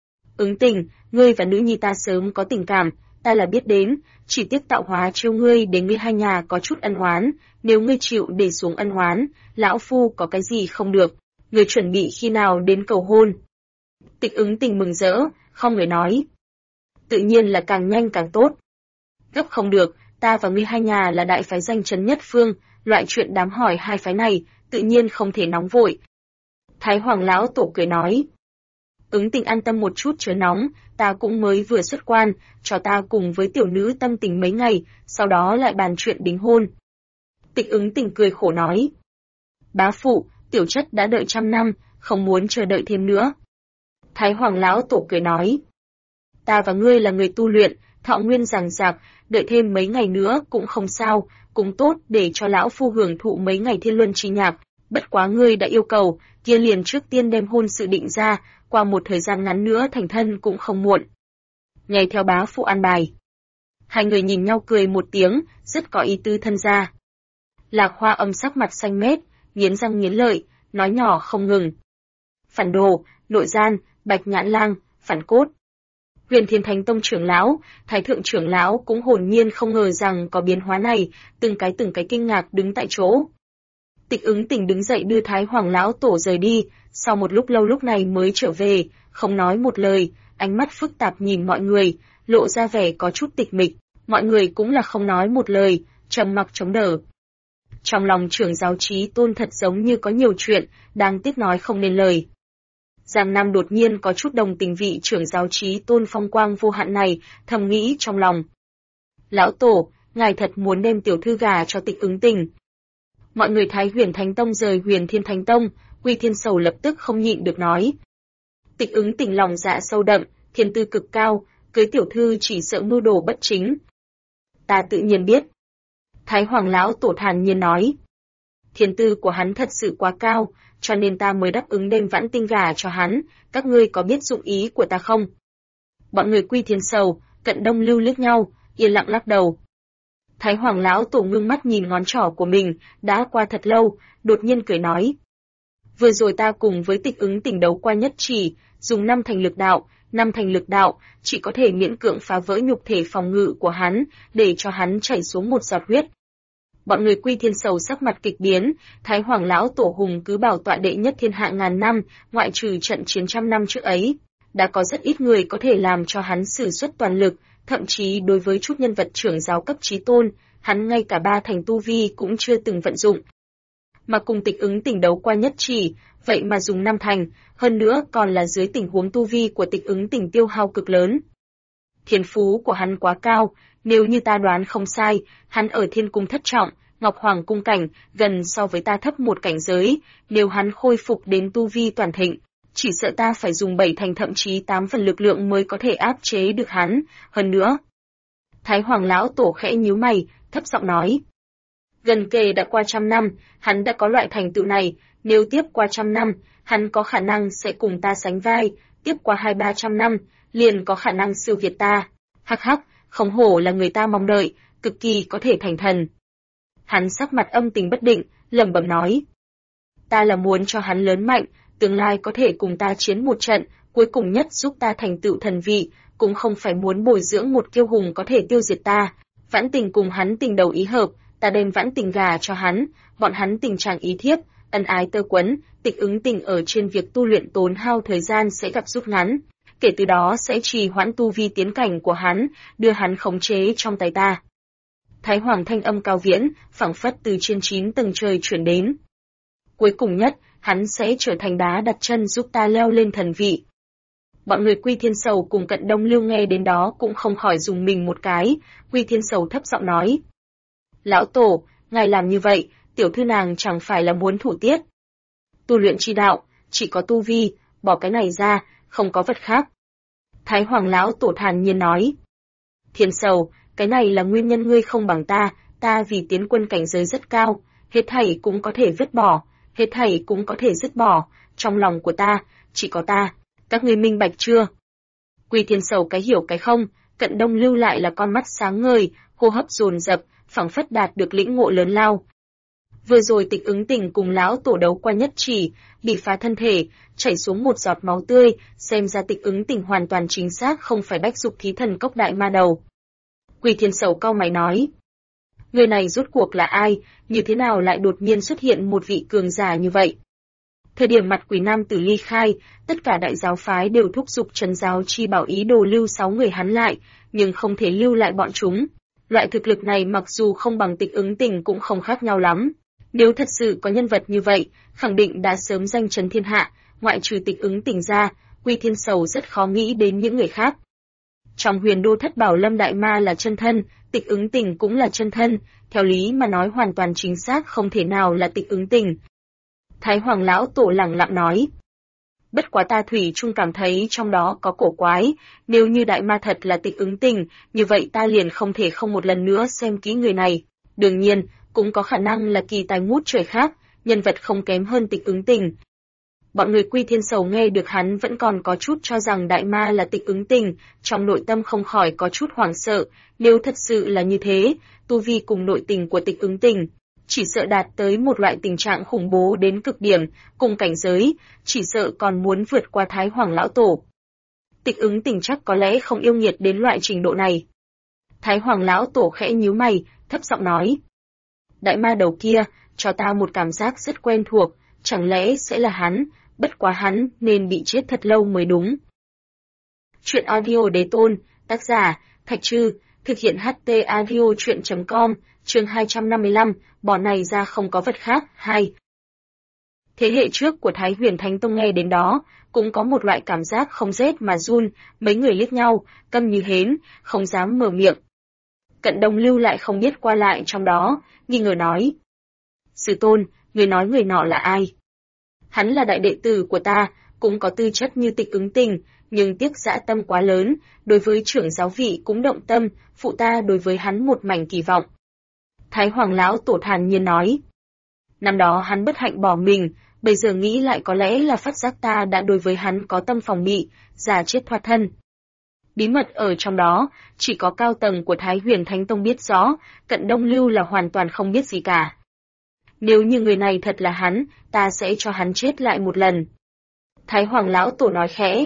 Ứng Tình, ngươi và nữ nhi ta sớm có tình cảm, ta là biết đến, chỉ tiếc tạo hóa chiêu ngươi để ngươi hai nhà có chút ân oán, nếu ngươi chịu để xuống ân oán, lão phu có cái gì không được, ngươi chuẩn bị khi nào đến cầu hôn. Tịch Ứng Tình mừng rỡ, không người nói. Tự nhiên là càng nhanh càng tốt. Gấp không được, ta và ngươi hai nhà là đại phái danh chấn nhất phương, loại chuyện đám hỏi hai phái này, tự nhiên không thể nóng vội. Thái Hoàng lão tổ cười nói. Ứng Tình an tâm một chút chớ nóng, ta cũng mới vừa xuất quan, cho ta cùng với tiểu nữ tâm tình mấy ngày, sau đó lại bàn chuyện đính hôn. Tịch Ứng Tình cười khổ nói. Bá phụ, tiểu chất đã đợi trăm năm, không muốn chờ đợi thêm nữa. Thái Hoàng lão tổ cười nói. Ta và ngươi là người tu luyện, thọ nguyên dằng dặc, đợi thêm mấy ngày nữa cũng không sao, cũng tốt để cho lão phu hưởng thụ mấy ngày thiên luân chi nhạc. Bất quá ngươi đã yêu cầu, kia liền trước tiên đem hôn sự định ra, qua một thời gian ngắn nữa thành thân cũng không muộn. Nghe theo bá phụ an bài. Hai người nhìn nhau cười một tiếng, rất có ý tứ thân gia. Lạc Hoa Âm sắc mặt xanh mét, nghiến răng nghiến lợi, nói nhỏ không ngừng. Phản đồ, nội gian, Bạch Nhãn Lang, phản cốt. Huyền Thiên Thánh Tông trưởng lão, Thái Thượng trưởng lão cũng hồn nhiên không ngờ rằng có biến hóa này, từng cái kinh ngạc đứng tại chỗ. Tịch Ứng Tình đứng dậy đưa Thái Hoàng lão tổ rời đi, sau một lúc lâu lúc này mới trở về, không nói một lời, ánh mắt phức tạp nhìn mọi người, lộ ra vẻ có chút tịch mịch, mọi người cũng là không nói một lời, trầm mặc chống đỡ. Trong lòng trưởng giáo Chí Tôn thật giống như có nhiều chuyện, đáng tiếc nói không nên lời. Giang Nam đột nhiên có chút đồng tình vị trưởng giáo Chí Tôn phong quang vô hạn này, thầm nghĩ trong lòng. Lão tổ, ngài thật muốn đem tiểu thư gà cho Tịch Ứng Tình. Mọi người Thái Huyền Thánh Tông rời Huyền Thiên Thánh Tông, Quy Thiên Sầu lập tức không nhịn được nói. Tịch Ứng Tình lòng dạ sâu đậm, thiên tư cực cao, cưới tiểu thư chỉ sợ mưu đồ bất chính. Ta tự nhiên biết. Thái Hoàng lão tổ thản nhiên nói. Thiên tư của hắn thật sự quá cao, cho nên ta mới đáp ứng đem Vãn Tinh gả cho hắn, các ngươi có biết dụng ý của ta không? Bọn người Quy Thiên Sầu, Cận Đông Lưu liếc nhau, yên lặng lắc đầu. Thái Hoàng lão tổ ngưng mắt nhìn ngón trỏ của mình, đã qua thật lâu, đột nhiên cười nói. Vừa rồi ta cùng với Tịch Ứng Tình đấu qua nhất chỉ, dùng 5 thành lực đạo, chỉ có thể miễn cưỡng phá vỡ nhục thể phòng ngự của hắn, để cho hắn chảy xuống một giọt huyết. Bọn người Quy Thiên Sầu sắc mặt kịch biến, Thái Hoàng lão tổ hùng cứ bảo tọa đệ nhất thiên hạ ngàn năm, ngoại trừ trận chiến trăm năm trước ấy, đã có rất ít người có thể làm cho hắn sử xuất toàn lực, thậm chí đối với chút nhân vật trưởng giáo cấp chí tôn, hắn ngay cả 3 thành tu vi cũng chưa từng vận dụng. Mà cùng Tịch Ứng Tình đấu qua nhất chỉ, vậy mà dùng 5 thành, hơn nữa còn là dưới tình huống tu vi của Tịch Ứng Tình tiêu hao cực lớn. Thiên phú của hắn quá cao, nếu như ta đoán không sai, hắn ở Thiên Cung thất trọng, Ngọc Hoàng cung cảnh, gần so với ta thấp một cảnh giới, nếu hắn khôi phục đến tu vi toàn thịnh, chỉ sợ ta phải dùng 7 thành thậm chí 8 phần lực lượng mới có thể áp chế được hắn, hơn nữa. Thái Hoàng lão tổ khẽ nhíu mày, thấp giọng nói. Gần kề đã qua 100 năm, hắn đã có loại thành tựu này, nếu tiếp qua 100 năm, hắn có khả năng sẽ cùng ta sánh vai, tiếp qua 200-300 năm, liền có khả năng siêu việt ta. Hắc hắc, không hổ là người ta mong đợi, cực kỳ có thể thành thần. Hắn sắc mặt âm tình bất định, lẩm bẩm nói. Ta là muốn cho hắn lớn mạnh, tương lai có thể cùng ta chiến một trận, cuối cùng nhất giúp ta thành tựu thần vị, cũng không phải muốn bồi dưỡng một kiêu hùng có thể tiêu diệt ta. Vãn Tình cùng hắn tình đầu ý hợp, ta đem Vãn Tình gà cho hắn, bọn hắn tình trạng ý thiếp, ân ái tơ quấn, Tịch Ứng Tình ở trên việc tu luyện tốn hao thời gian sẽ gặp rút ngắn, kể từ đó sẽ trì hoãn tu vi tiến cảnh của hắn, đưa hắn khống chế trong tay ta. Thái Hoàng thanh âm cao viễn, phảng phất từ trên 9 tầng trời chuyển đến. Cuối cùng nhất, hắn sẽ trở thành đá đặt chân giúp ta leo lên thần vị. Bọn người Quy Thiên Sầu cùng Cận Đông Lưu nghe đến đó cũng không khỏi dùng mình một cái, Quy Thiên Sầu thấp giọng nói. Lão Tổ, ngài làm như vậy, tiểu thư nàng chẳng phải là muốn thủ tiết. Tu luyện chi đạo, chỉ có tu vi, bỏ cái này ra, không có vật khác. Thái Hoàng Lão Tổ thản nhiên nói. Thiên Sầu, cái này là nguyên nhân ngươi không bằng ta vì tiến quân cảnh giới rất cao, hết thảy cũng có thể vứt bỏ, hết thảy cũng có thể dứt bỏ, trong lòng của ta, chỉ có ta, các ngươi minh bạch chưa? Quy Thiên Sầu cái hiểu cái không, Cận Đông Lưu lại là con mắt sáng ngời, hô hấp dồn dập, phảng phất đạt được lĩnh ngộ lớn lao. Vừa rồi Tịch Ứng Tình cùng lão tổ đấu qua nhất chỉ, bị phá thân thể, chảy xuống một giọt máu tươi, xem ra Tịch Ứng Tình hoàn toàn chính xác không phải Bách Dục Thí Thần Cốc đại ma đầu. Quy Thiên Sầu cau mày nói, người này rốt cuộc là ai, như thế nào lại đột nhiên xuất hiện một vị cường giả như vậy? Thời điểm Mặt Quỷ Nam Tử ly khai, tất cả đại giáo phái đều thúc giục Trấn giáo chi bảo ý đồ lưu 6 người hắn lại, nhưng không thể lưu lại bọn chúng. Loại thực lực này mặc dù không bằng Tịch Ứng Tình cũng không khác nhau lắm. Nếu thật sự có nhân vật như vậy, khẳng định đã sớm danh chấn thiên hạ, ngoại trừ Tịch Ứng Tình ra, Quy Thiên Sầu rất khó nghĩ đến những người khác. Trong Huyền Đô Thất Bảo Lâm đại ma là chân thân, Tịch Ứng Tình cũng là chân thân, theo lý mà nói hoàn toàn chính xác không thể nào là Tịch Ứng Tình. Thái Hoàng Lão Tổ lẳng lặng nói. Bất quá ta thủy chung cảm thấy trong đó có cổ quái, nếu như đại ma thật là Tịch Ứng Tình, như vậy ta liền không thể không một lần nữa xem kỹ người này. Đương nhiên, cũng có khả năng là kỳ tài ngút trời khác, nhân vật không kém hơn Tịch Ứng Tình. Bọn người Quy Thiên Sầu nghe được hắn vẫn còn có chút cho rằng đại ma là Tịch Ứng Tình, trong nội tâm không khỏi có chút hoảng sợ, nếu thật sự là như thế, tu vi cùng nội tình của Tịch Ứng Tình chỉ sợ đạt tới một loại tình trạng khủng bố đến cực điểm, cùng cảnh giới, chỉ sợ còn muốn vượt qua Thái Hoàng Lão Tổ. Tịch Ứng Tình chắc có lẽ không yêu nghiệt đến loại trình độ này. Thái Hoàng Lão Tổ khẽ nhíu mày, thấp giọng nói. Đại ma đầu kia, cho ta một cảm giác rất quen thuộc, chẳng lẽ sẽ là hắn, bất quá hắn nên bị chết thật lâu mới đúng. Chuyện audio Đế Tôn, tác giả, Thạch Trư, thực hiện HT audio chuyện.com, chương 255, bỏ này ra không có vật khác, 2. Thế hệ trước của Thái Huyền Thánh Tông nghe đến đó, cũng có một loại cảm giác không rét mà run, mấy người liếc nhau, câm như hến, không dám mở miệng. Cận Đông Lưu lại không biết qua lại trong đó, nghi ngờ nói. Sư tôn, người nói người nọ là ai? Hắn là đại đệ tử của ta, cũng có tư chất như Tịch Ứng Tình, nhưng tiếc dã tâm quá lớn, đối với trưởng giáo vị cũng động tâm, phụ ta đối với hắn một mảnh kỳ vọng. Thái Hoàng Lão Tổ thản nhiên nói. Năm đó hắn bất hạnh bỏ mình, bây giờ nghĩ lại có lẽ là phát giác ta đã đối với hắn có tâm phòng bị, giả chết thoát thân. Bí mật ở trong đó, chỉ có cao tầng của Thái Huyền Thánh Tông biết rõ, Cận Đông Lưu là hoàn toàn không biết gì cả. Nếu như người này thật là hắn, ta sẽ cho hắn chết lại một lần. Thái Hoàng Lão Tổ nói khẽ.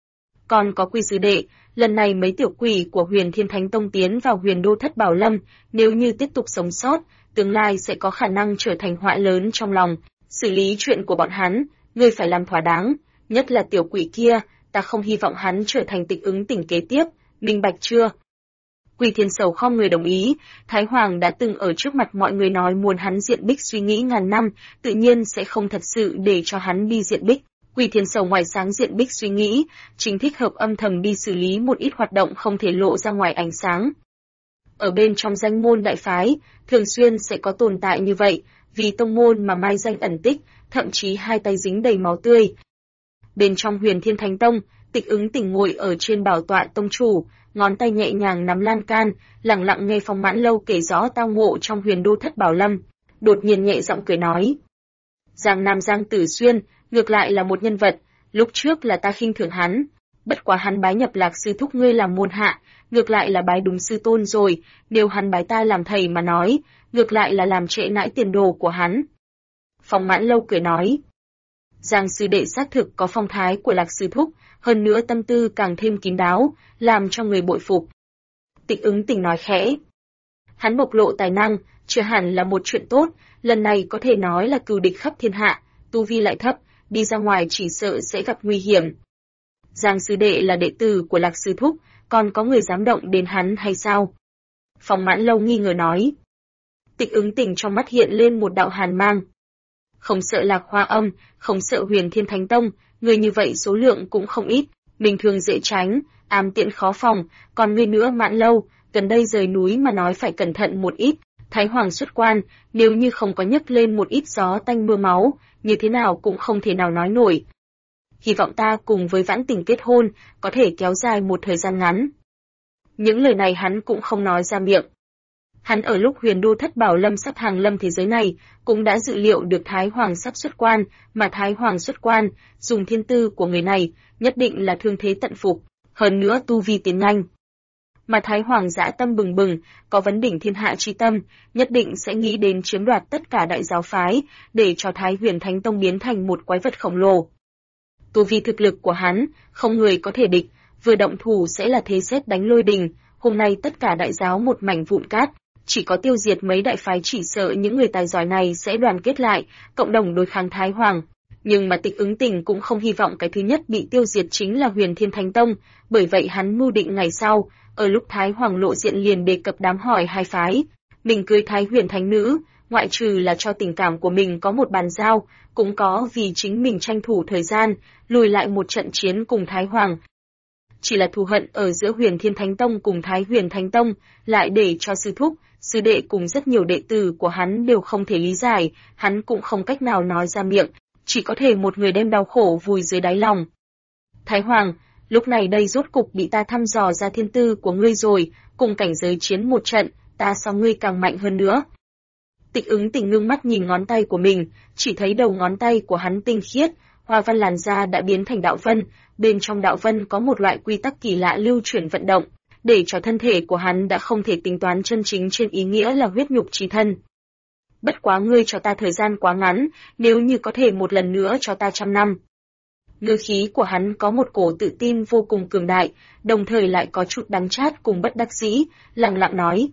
Còn có Quy sư đệ, lần này mấy tiểu quỷ của Huyền Thiên Thánh Tông tiến vào Huyền Đô Thất Bảo Lâm, nếu như tiếp tục sống sót, tương lai sẽ có khả năng trở thành họa lớn trong lòng. Xử lý chuyện của bọn hắn, ngươi phải làm thỏa đáng, nhất là tiểu quỷ kia, ta không hy vọng hắn trở thành Tịch Ứng Tình kế tiếp, minh bạch chưa? Quy Thiên Sầu không người đồng ý, Thái Hoàng đã từng ở trước mặt mọi người nói muốn hắn diện bích suy nghĩ ngàn năm, tự nhiên sẽ không thật sự để cho hắn đi diện bích. Quy Thiên Sầu ngoài sáng diện bích suy nghĩ, chính thích hợp âm thầm đi xử lý một ít hoạt động không thể lộ ra ngoài ánh sáng. Ở bên trong danh môn đại phái, thường xuyên sẽ có tồn tại như vậy, vì tông môn mà mai danh ẩn tích, thậm chí hai tay dính đầy máu tươi. Bên trong Huyền Thiên Thánh Tông, Tịch Ứng Tình ngồi ở trên bảo tọa tông chủ, ngón tay nhẹ nhàng nắm lan can, lặng lặng nghe Phong Mãn Lâu kể rõ tao ngộ trong Huyền Đô Thất Bảo Lâm, đột nhiên nhẹ giọng cười nói: Giang Nam Giang Tử Xuyên, ngược lại là một nhân vật, lúc trước là ta khinh thường hắn, bất quá hắn bái nhập Lạc sư thúc ngươi làm môn hạ, ngược lại là bái đúng sư tôn rồi, nếu hắn bái ta làm thầy mà nói, ngược lại là làm trễ nãi tiền đồ của hắn. Phong Mãn Lâu cười nói: Giang sư đệ xác thực có phong thái của Lạc sư thúc, hơn nữa tâm tư càng thêm kín đáo, làm cho người bội phục. Tịch Ứng Tình nói khẽ: Hắn bộc lộ tài năng, chưa hẳn là một chuyện tốt, lần này có thể nói là cừu địch khắp thiên hạ, tu vi lại thấp, đi ra ngoài chỉ sợ sẽ gặp nguy hiểm. Giang sư đệ là đệ tử của Lạc sư thúc, còn có người dám động đến hắn hay sao? Phong Mãn Lâu nghi ngờ nói. Tịch Ứng Tình trong mắt hiện lên một đạo hàn mang. Không sợ Lạc Hoa Âm, không sợ Huyền Thiên Thánh Tông, người như vậy số lượng cũng không ít, bình thường dễ tránh, ám tiện khó phòng, còn người nữa Mãn Lâu, gần đây rời núi mà nói phải cẩn thận một ít, Thái Hoàng xuất quan, nếu như không có nhấc lên một ít gió tanh mưa máu, như thế nào cũng không thể nào nói nổi. Hy vọng ta cùng với Vãn Tình kết hôn, có thể kéo dài một thời gian ngắn. Những lời này hắn cũng không nói ra miệng. Hắn ở lúc Huyền Đô Thất Bảo Lâm sắp hàng lâm thế giới này, cũng đã dự liệu được Thái Hoàng sắp xuất quan, mà Thái Hoàng xuất quan, dùng thiên tư của người này, nhất định là thương thế tận phục, hơn nữa tu vi tiến nhanh. Mà Thái Hoàng dã tâm bừng bừng, có vấn đỉnh thiên hạ chi tâm, nhất định sẽ nghĩ đến chiếm đoạt tất cả đại giáo phái, để cho Thái Huyền Thánh Tông biến thành một quái vật khổng lồ. Tu vi thực lực của hắn, không người có thể địch, vừa động thủ sẽ là thế sét đánh lôi đình, hôm nay tất cả đại giáo một mảnh vụn cát, chỉ có tiêu diệt mấy đại phái chỉ sợ những người tài giỏi này sẽ đoàn kết lại, cộng đồng đối kháng Thái Hoàng. Nhưng mà Tịch Ứng Tình cũng không hy vọng cái thứ nhất bị tiêu diệt chính là Huyền Thiên Thánh Tông, bởi vậy hắn mưu định ngày sau, ở lúc Thái Hoàng lộ diện liền đề cập đám hỏi hai phái, mình cưới Thái Huyền Thánh Nữ, ngoại trừ là cho tình cảm của mình có một bàn giao, cũng có vì chính mình tranh thủ thời gian, lùi lại một trận chiến cùng Thái Hoàng. Chỉ là thù hận ở giữa Huyền Thiên Thánh Tông cùng Thái Huyền Thánh Tông, lại để cho sư thúc, sư đệ cùng rất nhiều đệ tử của hắn đều không thể lý giải, hắn cũng không cách nào nói ra miệng, chỉ có thể một người đem đau khổ vùi dưới đáy lòng. Thái Hoàng, lúc này đây rốt cục bị ta thăm dò ra thiên tư của ngươi rồi, cùng cảnh giới chiến một trận, ta so ngươi càng mạnh hơn nữa. Tịch Ứng Tình ngưng mắt nhìn ngón tay của mình, chỉ thấy đầu ngón tay của hắn tinh khiết, hoa văn làn da đã biến thành đạo vân, bên trong đạo vân có một loại quy tắc kỳ lạ lưu chuyển vận động, để cho thân thể của hắn đã không thể tính toán chân chính trên ý nghĩa là huyết nhục chí thân. Bất quá ngươi cho ta thời gian quá ngắn, nếu như có thể một lần nữa cho ta 100 năm. Ngữ khí của hắn có một cổ tự tin vô cùng cường đại, đồng thời lại có chút đắng chát cùng bất đắc dĩ, lặng lặng nói.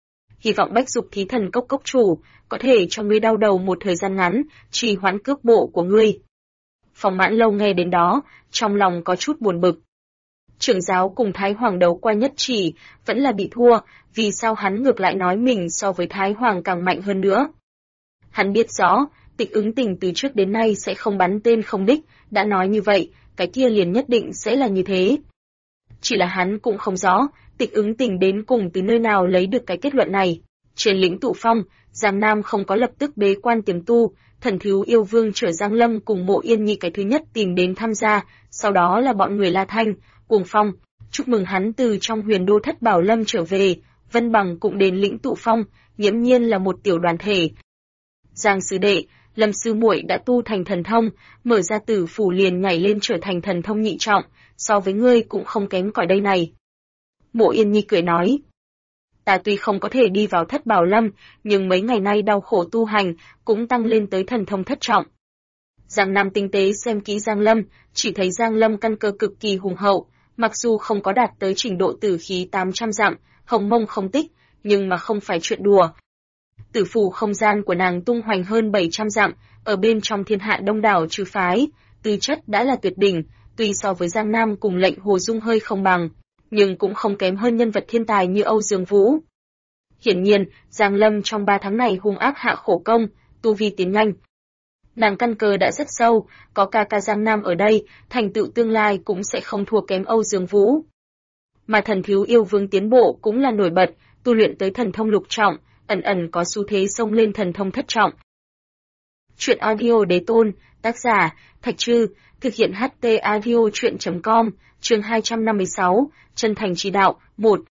Hy vọng Bách Dục Thí Thần Cốc cốc chủ, có thể cho ngươi đau đầu một thời gian ngắn, trì hoãn cước bộ của ngươi. Phong Mãn Lâu nghe đến đó, trong lòng có chút buồn bực. Trưởng giáo cùng Thái Hoàng đấu qua nhất chỉ, vẫn là bị thua, vì sao hắn ngược lại nói mình so với Thái Hoàng càng mạnh hơn nữa. Hắn biết rõ, Tịch Ứng Tình từ trước đến nay sẽ không bắn tên không đích, đã nói như vậy, cái kia liền nhất định sẽ là như thế. Chỉ là hắn cũng không rõ, Tịch Ứng Tình đến cùng từ nơi nào lấy được cái kết luận này. Trên lĩnh Tụ Phong, Giang Nam không có lập tức bế quan tiềm tu, Thần Thiếu Yêu Vương chở Giang Lâm cùng Mộ Yên Nhi cái thứ nhất tìm đến tham gia, sau đó là bọn người La Thanh, Cuồng Phong, chúc mừng hắn từ trong Huyền Đô Thất Bảo Lâm trở về, Vân Bằng cũng đến lĩnh Tụ Phong, nghiễm nhiên là một tiểu đoàn thể. Giang sư đệ, Lâm sư muội đã tu thành thần thông, mở ra tử phủ liền nhảy lên trở thành thần thông nhị trọng, so với ngươi cũng không kém cỏi đây này. Mộ Yên Nhi cười nói. Ta tuy không có thể đi vào Thất Bảo Lâm, nhưng mấy ngày nay đau khổ tu hành, cũng tăng lên tới thần thông thất trọng. Giang Nam tinh tế xem kỹ Giang Lâm, chỉ thấy Giang Lâm căn cơ cực kỳ hùng hậu, mặc dù không có đạt tới trình độ tử khí 800 dặm, hồng mông không tích, nhưng mà không phải chuyện đùa. Tử phủ không gian của nàng tung hoành hơn 700 dặm, ở bên trong thiên hạ đông đảo trừ phái, tư chất đã là tuyệt đỉnh, tuy so với Giang Nam cùng Lệnh Hồ Dung hơi không bằng, nhưng cũng không kém hơn nhân vật thiên tài như Âu Dương Vũ. Hiển nhiên, Giang Lâm trong 3 tháng này hung ác hạ khổ công, tu vi tiến nhanh. Nàng căn cơ đã rất sâu, có ca Giang Nam ở đây, thành tựu tương lai cũng sẽ không thua kém Âu Dương Vũ. Mà Thần Thiếu Yêu Vương tiến bộ cũng là nổi bật, tu luyện tới thần thông lục trọng, ẩn ẩn có xu thế xông lên thần thông thất trọng. Truyện audio Đế Tôn, tác giả, Thạch Trư, thực hiện HT audio truyện.com, chương 256, chân thành chỉ đạo, 1.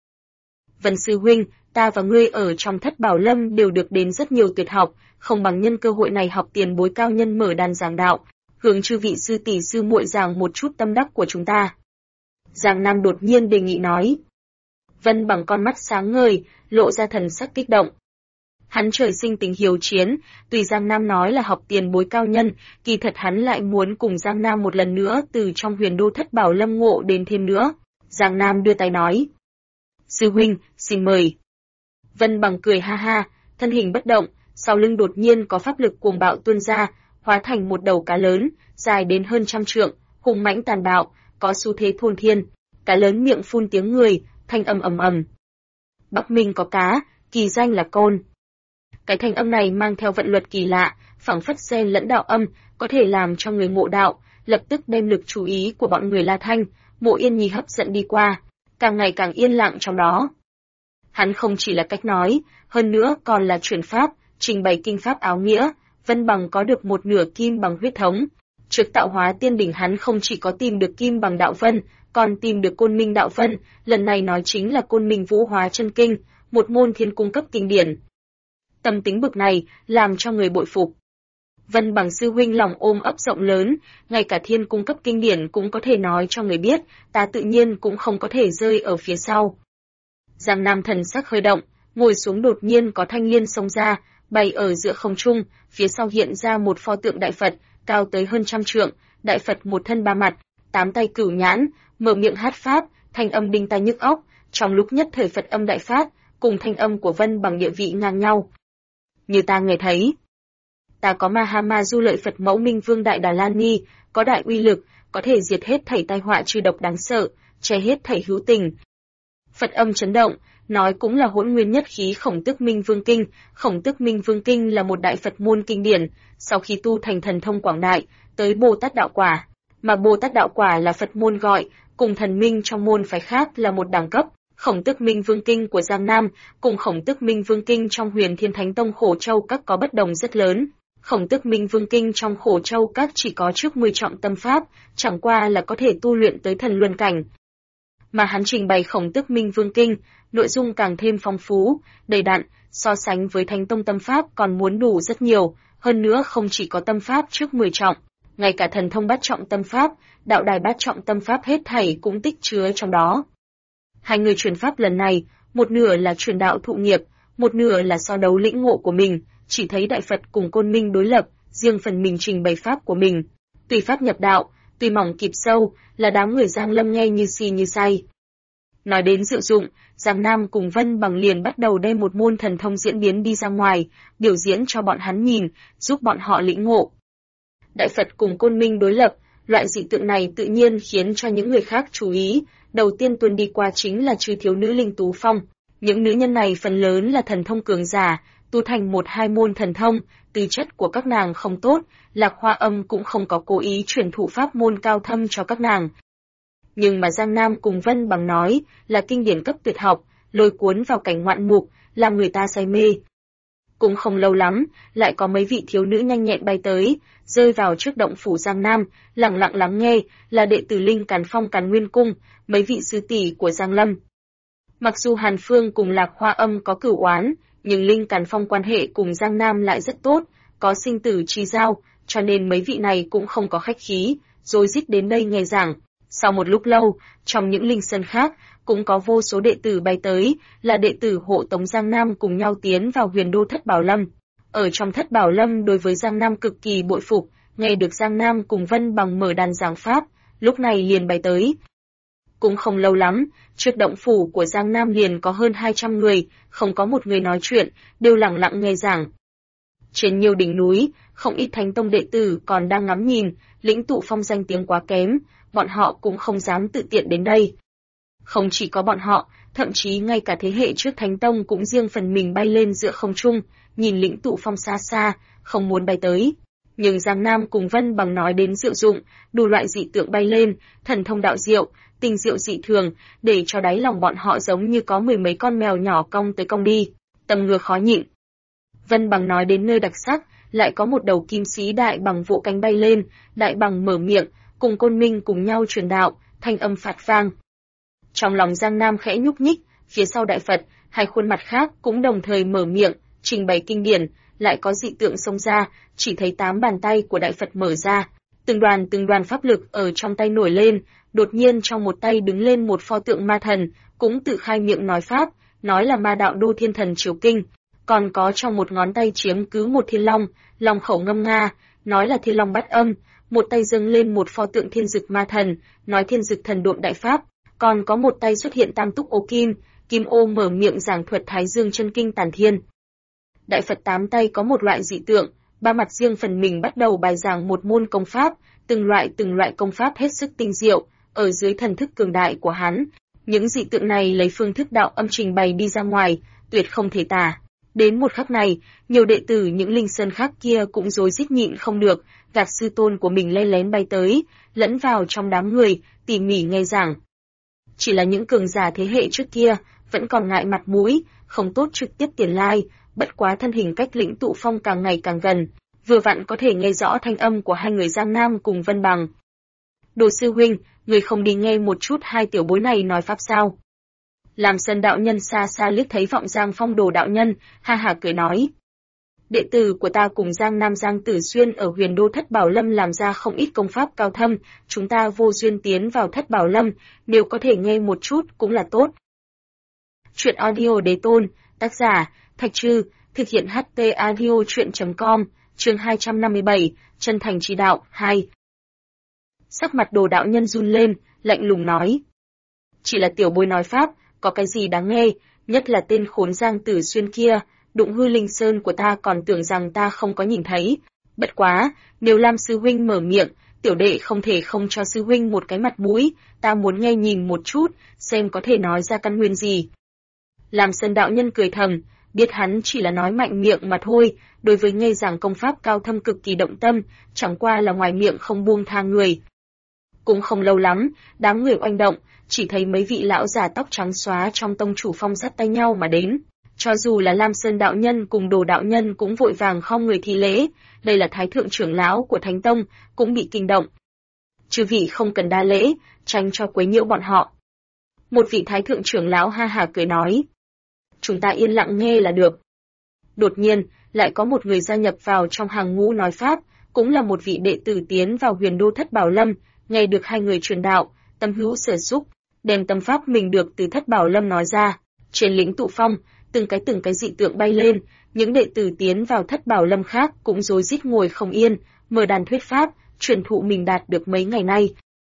Vân sư huynh, ta và ngươi ở trong Thất Bảo Lâm đều được đến rất nhiều tuyệt học, không bằng nhân cơ hội này học tiền bối cao nhân mở đàn giảng đạo, hướng chư vị sư tỷ sư muội giảng một chút tâm đắc của chúng ta. Giang Nam đột nhiên đề nghị nói. Vân bằng con mắt sáng ngời, lộ ra thần sắc kích động. Hắn trời sinh tính hiếu chiến, tùy Giang Nam nói là học tiền bối cao nhân, kỳ thật hắn lại muốn cùng Giang Nam một lần nữa từ trong Huyền Đô Thất Bảo Lâm ngộ đến thêm nữa. Giang Nam đưa tay nói. Sư huynh, xin mời. Vân bằng cười ha ha, thân hình bất động, sau lưng đột nhiên có pháp lực cuồng bạo tuôn ra, hóa thành một đầu cá lớn, dài đến hơn 100 trượng, hùng mãnh tàn bạo, có xu thế thôn thiên. Cá lớn miệng phun tiếng người, thanh âm ầm ầm. Bắc Minh có cá, kỳ danh là Côn. Cái thanh âm này mang theo vận luật kỳ lạ, phảng phất xen lẫn đạo âm, có thể làm cho người ngộ đạo, lập tức đem lực chú ý của bọn người La Thanh, Mộ Yên Nhi hấp dẫn đi qua, càng ngày càng yên lặng trong đó. Hắn không chỉ là cách nói, hơn nữa còn là truyền pháp, trình bày kinh pháp áo nghĩa, Vân Bằng có được một nửa kim bằng huyết thống. Trước tạo hóa tiên đỉnh hắn không chỉ có tìm được kim bằng đạo vân, còn tìm được Côn Minh đạo vân, lần này nói chính là Côn Minh Vũ Hóa Chân Kinh, một môn thiên cung cấp kinh điển. Tâm tính bực này làm cho người bội phục. Vân Bằng sư huynh lòng ôm ấp rộng lớn, ngay cả thiên cung cấp kinh điển cũng có thể nói cho người biết, ta tự nhiên cũng không có thể rơi ở phía sau. Giang Nam thần sắc hơi động, ngồi xuống đột nhiên có thanh liên xông ra, bay ở giữa không trung, phía sau hiện ra một pho tượng đại Phật, cao tới hơn 100 trượng, đại Phật một thân ba mặt, 8 tay cửu nhãn, mở miệng hát pháp, thanh âm đinh tai nhức óc, trong lúc nhất thời Phật âm đại phát, cùng thanh âm của Vân Bằng địa vị ngang nhau. Như ta nghe thấy, ta có Mahama Du Lợi Phật Mẫu Minh Vương Đại Đà La Ni, có đại uy lực, có thể diệt hết thảy tai họa trừ độc đáng sợ, che hết thảy hữu tình. Phật âm chấn động, nói cũng là hỗn nguyên nhất khí Khổng Tước Minh Vương Kinh. Khổng Tước Minh Vương Kinh là một đại Phật môn kinh điển, sau khi tu thành thần thông quảng đại, tới Bồ Tát đạo quả, mà Bồ Tát đạo quả là Phật môn gọi, cùng thần minh trong môn phái khác là một đẳng cấp. Khổng Tước Minh Vương Kinh của Giang Nam cùng Khổng Tước Minh Vương Kinh trong Huyền Thiên Thánh Tông Khổ Châu Các có bất đồng rất lớn. Khổng Tước Minh Vương Kinh trong Khổ Châu Các chỉ có trước 10 trọng tâm pháp, chẳng qua là có thể tu luyện tới thần luân cảnh. Mà hắn trình bày Khổng Tước Minh Vương Kinh, nội dung càng thêm phong phú, đầy đặn, so sánh với Thánh Tông tâm pháp còn muốn đủ rất nhiều, hơn nữa không chỉ có tâm pháp trước 10 trọng, ngay cả thần thông bát trọng tâm pháp, đạo đài bát trọng tâm pháp hết thảy cũng tích chứa trong đó. Hai người truyền pháp lần này, một nửa là truyền đạo thụ nghiệp, một nửa là so đấu lĩnh ngộ của mình, chỉ thấy Đại Phật cùng Côn Minh đối lập, riêng phần mình trình bày pháp của mình, tùy pháp nhập đạo, tùy mỏng kịp sâu, là đám người Giang Lâm nghe như si như say. Nói đến diệu dụng, Giang Nam cùng Vân Bằng liền bắt đầu đem một môn thần thông diễn biến đi ra ngoài, biểu diễn cho bọn hắn nhìn, giúp bọn họ lĩnh ngộ. Đại Phật cùng Côn Minh đối lập, loại dị tượng này tự nhiên khiến cho những người khác chú ý, đầu tiên tuần đi qua chính là chư thiếu nữ Linh Tú Phong. Những nữ nhân này phần lớn là thần thông cường giả, tu thành 1-2 môn thần thông, tư chất của các nàng không tốt, Lạc Hoa Âm cũng không có cố ý truyền thụ pháp môn cao thâm cho các nàng. Nhưng mà Giang Nam cùng Vân Bằng nói là kinh điển cấp tuyệt học, lôi cuốn vào cảnh ngoạn mục, làm người ta say mê. Cũng không lâu lắm, lại có mấy vị thiếu nữ nhanh nhẹn bay tới, rơi vào trước động phủ Giang Nam, lặng lặng lắng nghe, là đệ tử Linh Càn Phong Càn Nguyên Cung, mấy vị sư tỷ của Giang Lâm. Mặc dù Hàn Phương cùng Lạc Hoa Âm có cửu oán, nhưng Linh Càn Phong quan hệ cùng Giang Nam lại rất tốt, có sinh tử chi giao, cho nên mấy vị này cũng không có khách khí, rồi rít đến đây nghe giảng. Sau một lúc lâu, trong những linh sơn khác, cũng có vô số đệ tử bay tới, là đệ tử hộ tống Giang Nam cùng nhau tiến vào huyền đô Thất Bảo Lâm. Ở trong Thất Bảo Lâm đối với Giang Nam cực kỳ bội phục, nghe được Giang Nam cùng Vân Bằng mở đàn giảng pháp, lúc này liền bay tới. Cũng không lâu lắm, trước động phủ của Giang Nam liền có hơn 200 người, không có một người nói chuyện, đều lặng lặng nghe giảng. Trên nhiều đỉnh núi, không ít thánh tông đệ tử còn đang ngắm nhìn, Lĩnh Tụ Phong danh tiếng quá kém, bọn họ cũng không dám tự tiện đến đây. Không chỉ có bọn họ, thậm chí ngay cả thế hệ trước thánh tông cũng riêng phần mình bay lên giữa không trung, nhìn Lĩnh Tụ Phong xa xa, không muốn bay tới. Nhưng Giang Nam cùng Vân Bằng nói đến diệu dụng, đủ loại dị tượng bay lên, thần thông đạo diệu, tình diệu dị thường, để cho đáy lòng bọn họ giống như có 10 mấy con mèo nhỏ cong tới cong đi, tâm ngứa khó nhịn. Vân Bằng nói đến nơi đặc sắc, lại có một đầu kim sĩ đại bằng vỗ cánh bay lên, đại bằng mở miệng, cùng Côn Minh cùng nhau truyền đạo, thanh âm phạt vang. Trong lòng Giang Nam khẽ nhúc nhích, phía sau Đại Phật, hai khuôn mặt khác cũng đồng thời mở miệng, trình bày kinh điển, lại có dị tượng xông ra, chỉ thấy 8 bàn tay của Đại Phật mở ra, từng đoàn pháp lực ở trong tay nổi lên, đột nhiên trong một tay đứng lên một pho tượng ma thần, cũng tự khai miệng nói pháp, nói là Ma Đạo Đô Thiên Thần Triều Kinh, còn có trong một ngón tay chiếm cứ một thiên long, long khẩu ngâm nga, nói là thiên long bát âm, một tay dâng lên một pho tượng thiên dực ma thần, nói thiên dực thần độn đại pháp, còn có một tay xuất hiện tam túc ô kim, kim ô mở miệng giảng thuật Thái Dương chân kinh tản thiên. Đại Phật 8 tay có một loại dị tượng, ba mặt riêng phần mình bắt đầu bài giảng một môn công pháp, từng loại công pháp hết sức tinh diệu, ở dưới thần thức cường đại của hắn, Những dị tượng này lấy phương thức đạo âm trình bày đi ra ngoài, tuyệt không thể tả. Đến một khắc này, nhiều đệ tử những linh sơn khác kia cũng rối rít nhịn không được, gạt sư tôn của mình lén lén bay tới, lẫn vào trong đám người, tỉ mỉ nghe giảng. Chỉ là những cường giả thế hệ trước kia, vẫn còn ngại mặt mũi, không tốt trực tiếp tiền lai, bất quá thân hình cách Lĩnh Tụ Phong càng ngày càng gần, vừa vặn có thể nghe rõ thanh âm của hai người Giang Nam cùng Vân Bằng. Đồ sư huynh, người không đi nghe một chút hai tiểu bối này nói pháp sao? Làm Sơn đạo nhân xa xa liếc thấy vọng Giang Phong Đồ đạo nhân, ha ha cười nói. Đệ tử của ta cùng Giang Nam Giang Tử Xuyên ở Huyền Đô Thất Bảo Lâm làm ra không ít công pháp cao thâm, chúng ta vô duyên tiến vào Thất Bảo Lâm, nếu có thể nghe một chút cũng là tốt. Chuyện audio đế tôn, tác giả, Thạch Trư, thực hiện HT audio chuyện.com, chương 257, chân thành chỉ đạo, 2. Sắc mặt Đồ đạo nhân run lên, lạnh lùng nói. Chỉ là tiểu bối nói pháp, có cái gì đáng nghe, nhất là tên khốn Giang Tử Xuyên kia, đụng hư linh sơn của ta còn tưởng rằng ta không có nhìn thấy. Bất quá, nếu Lam sư huynh mở miệng, tiểu đệ không thể không cho sư huynh một cái mặt mũi, ta muốn nghe nhìn một chút, xem có thể nói ra căn nguyên gì. Lam Sơn đạo nhân cười thầm, biết hắn chỉ là nói mạnh miệng mà thôi, đối với nghe giảng công pháp cao thâm cực kỳ động tâm, chẳng qua là ngoài miệng không buông tha người. Cũng không lâu lắm, đám người oanh động, chỉ thấy mấy vị lão già tóc trắng xóa trong tông chủ phong dắt tay nhau mà đến. Cho dù là Lam Sơn đạo nhân cùng Đồ đạo nhân cũng vội vàng khom người thi lễ, đây là thái thượng trưởng lão của Thánh Tông, cũng bị kinh động. Chư vị không cần đa lễ, tránh cho quấy nhiễu bọn họ. Một vị thái thượng trưởng lão ha hả cười nói. Chúng ta yên lặng nghe là được. Đột nhiên, lại có một người gia nhập vào trong hàng ngũ nói pháp, cũng là một vị đệ tử tiến vào Huyền Đô Thất Bảo Lâm, nghe được hai người truyền đạo, tâm hữu sở xúc, đem tâm pháp mình được từ Thất Bảo Lâm nói ra. Trên Lĩnh Tụ Phong, từng cái dị tượng bay lên, những đệ tử tiến vào Thất Bảo Lâm khác cũng rối rít ngồi không yên, mở đàn thuyết pháp, truyền thụ mình đạt được mấy ngày nay.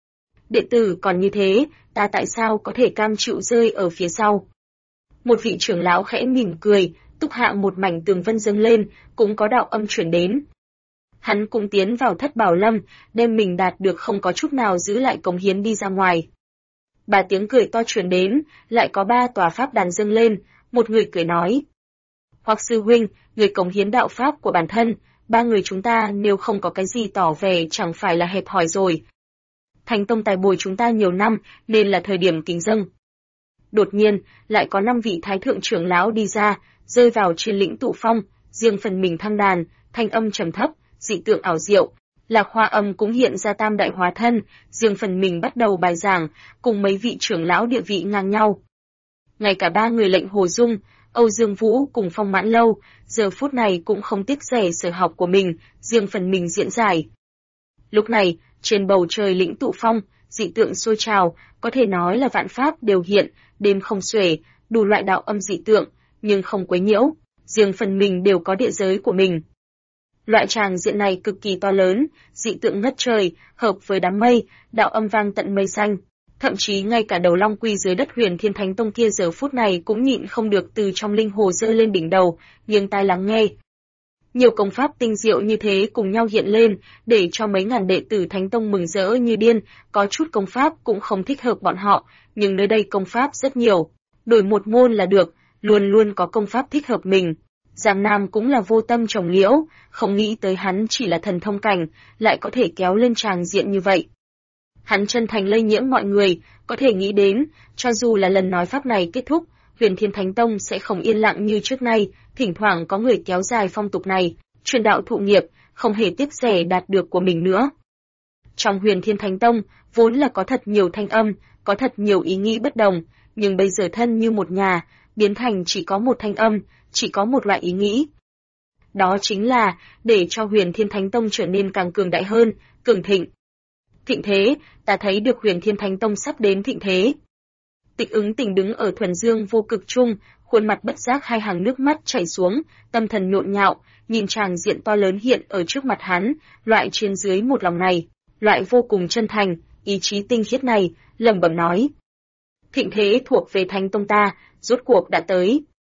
Đệ tử còn như thế, ta tại sao có thể cam chịu rơi ở phía sau? Một vị trưởng lão khẽ mỉm cười, túc hạ một mảnh tường vân dâng lên, cũng có đạo âm chuyển đến. Hắn cũng tiến vào Thất Bảo Lâm, đem mình đạt được không có chút nào giữ lại cống hiến đi ra ngoài. Ba tiếng cười to truyền đến, lại có 3 tòa pháp đàn dâng lên, một người cười nói. Hoặc sư huynh, người cống hiến đạo pháp của bản thân, 3 người chúng ta nếu không có cái gì tỏ vẻ chẳng phải là hẹp hòi rồi. Thánh Tông tài bồi chúng ta nhiều năm, nên là thời điểm kính dâng. Đột nhiên, lại có 5 vị thái thượng trưởng lão đi ra, rơi vào trên Lĩnh Tụ Phong, riêng phần mình thăng đàn, thanh âm trầm thấp, dị tượng ảo diệu. Lạc Hoa Âm cũng hiện ra tam đại hóa thân, riêng phần mình bắt đầu bài giảng, cùng mấy vị trưởng lão địa vị ngang nhau. Ngay cả 3 người Lệnh Hồ Dung, Âu Dương Vũ cùng Phong Mãn Lâu, giờ phút này cũng không tiếc rẻ sở học của mình, riêng phần mình diễn giải. Lúc này, trên bầu trời Lĩnh Tụ Phong, dị tượng sôi trào, có thể nói là vạn pháp đều hiện, đêm không xuể, đủ loại đạo âm dị tượng, nhưng không quấy nhiễu, riêng phần mình đều có địa giới của mình. Loại tràng diện này cực kỳ to lớn, dị tượng ngất trời, hợp với đám mây, đạo âm vang tận mây xanh. Thậm chí ngay cả đầu long quy dưới đất Huyền Thiên Thánh Tông kia giờ phút này cũng nhịn không được từ trong linh hồ giơ lên đỉnh đầu, nghiêng tai lắng nghe. Nhiều công pháp tinh diệu như thế cùng nhau hiện lên, để cho mấy ngàn đệ tử Thánh Tông mừng rỡ như điên, có chút công pháp cũng không thích hợp bọn họ, nhưng nơi đây công pháp rất nhiều, đổi một môn là được, luôn luôn có công pháp thích hợp mình. Giang Nam cũng là vô tâm trồng liễu, không nghĩ tới hắn chỉ là thần thông cảnh, lại có thể kéo lên tràng diện như vậy. Hắn chân thành lây nhiễm mọi người, có thể nghĩ đến, cho dù là lần nói pháp này kết thúc, Huyền Thiên Thánh Tông sẽ không yên lặng như trước nay, thỉnh thoảng có người kéo dài phong tục này, truyền đạo thụ nghiệp, không hề tiếc rẻ đạt được của mình nữa. Trong Huyền Thiên Thánh Tông, vốn là có thật nhiều thanh âm, có thật nhiều ý nghĩ bất đồng, nhưng bây giờ thân như một nhà, biến thành chỉ có một thanh âm, chỉ có một loại ý nghĩ. Đó chính là, để cho Huyền Thiên Thánh Tông trở nên càng cường đại hơn, cường thịnh. Thịnh thế, ta thấy được Huyền Thiên Thánh Tông sắp đến thịnh thế. Tịch Ứng Tình đứng ở thuần dương vô cực trung, khuôn mặt bất giác hai hàng nước mắt chảy xuống, tâm thần nhộn nhạo, nhìn tràng diện to lớn hiện ở trước mặt hắn, loại trên dưới một lòng này, loại vô cùng chân thành, ý chí tinh khiết này, lẩm bẩm nói. Thịnh thế thuộc về Thánh Tông ta, rốt cuộc đã tới.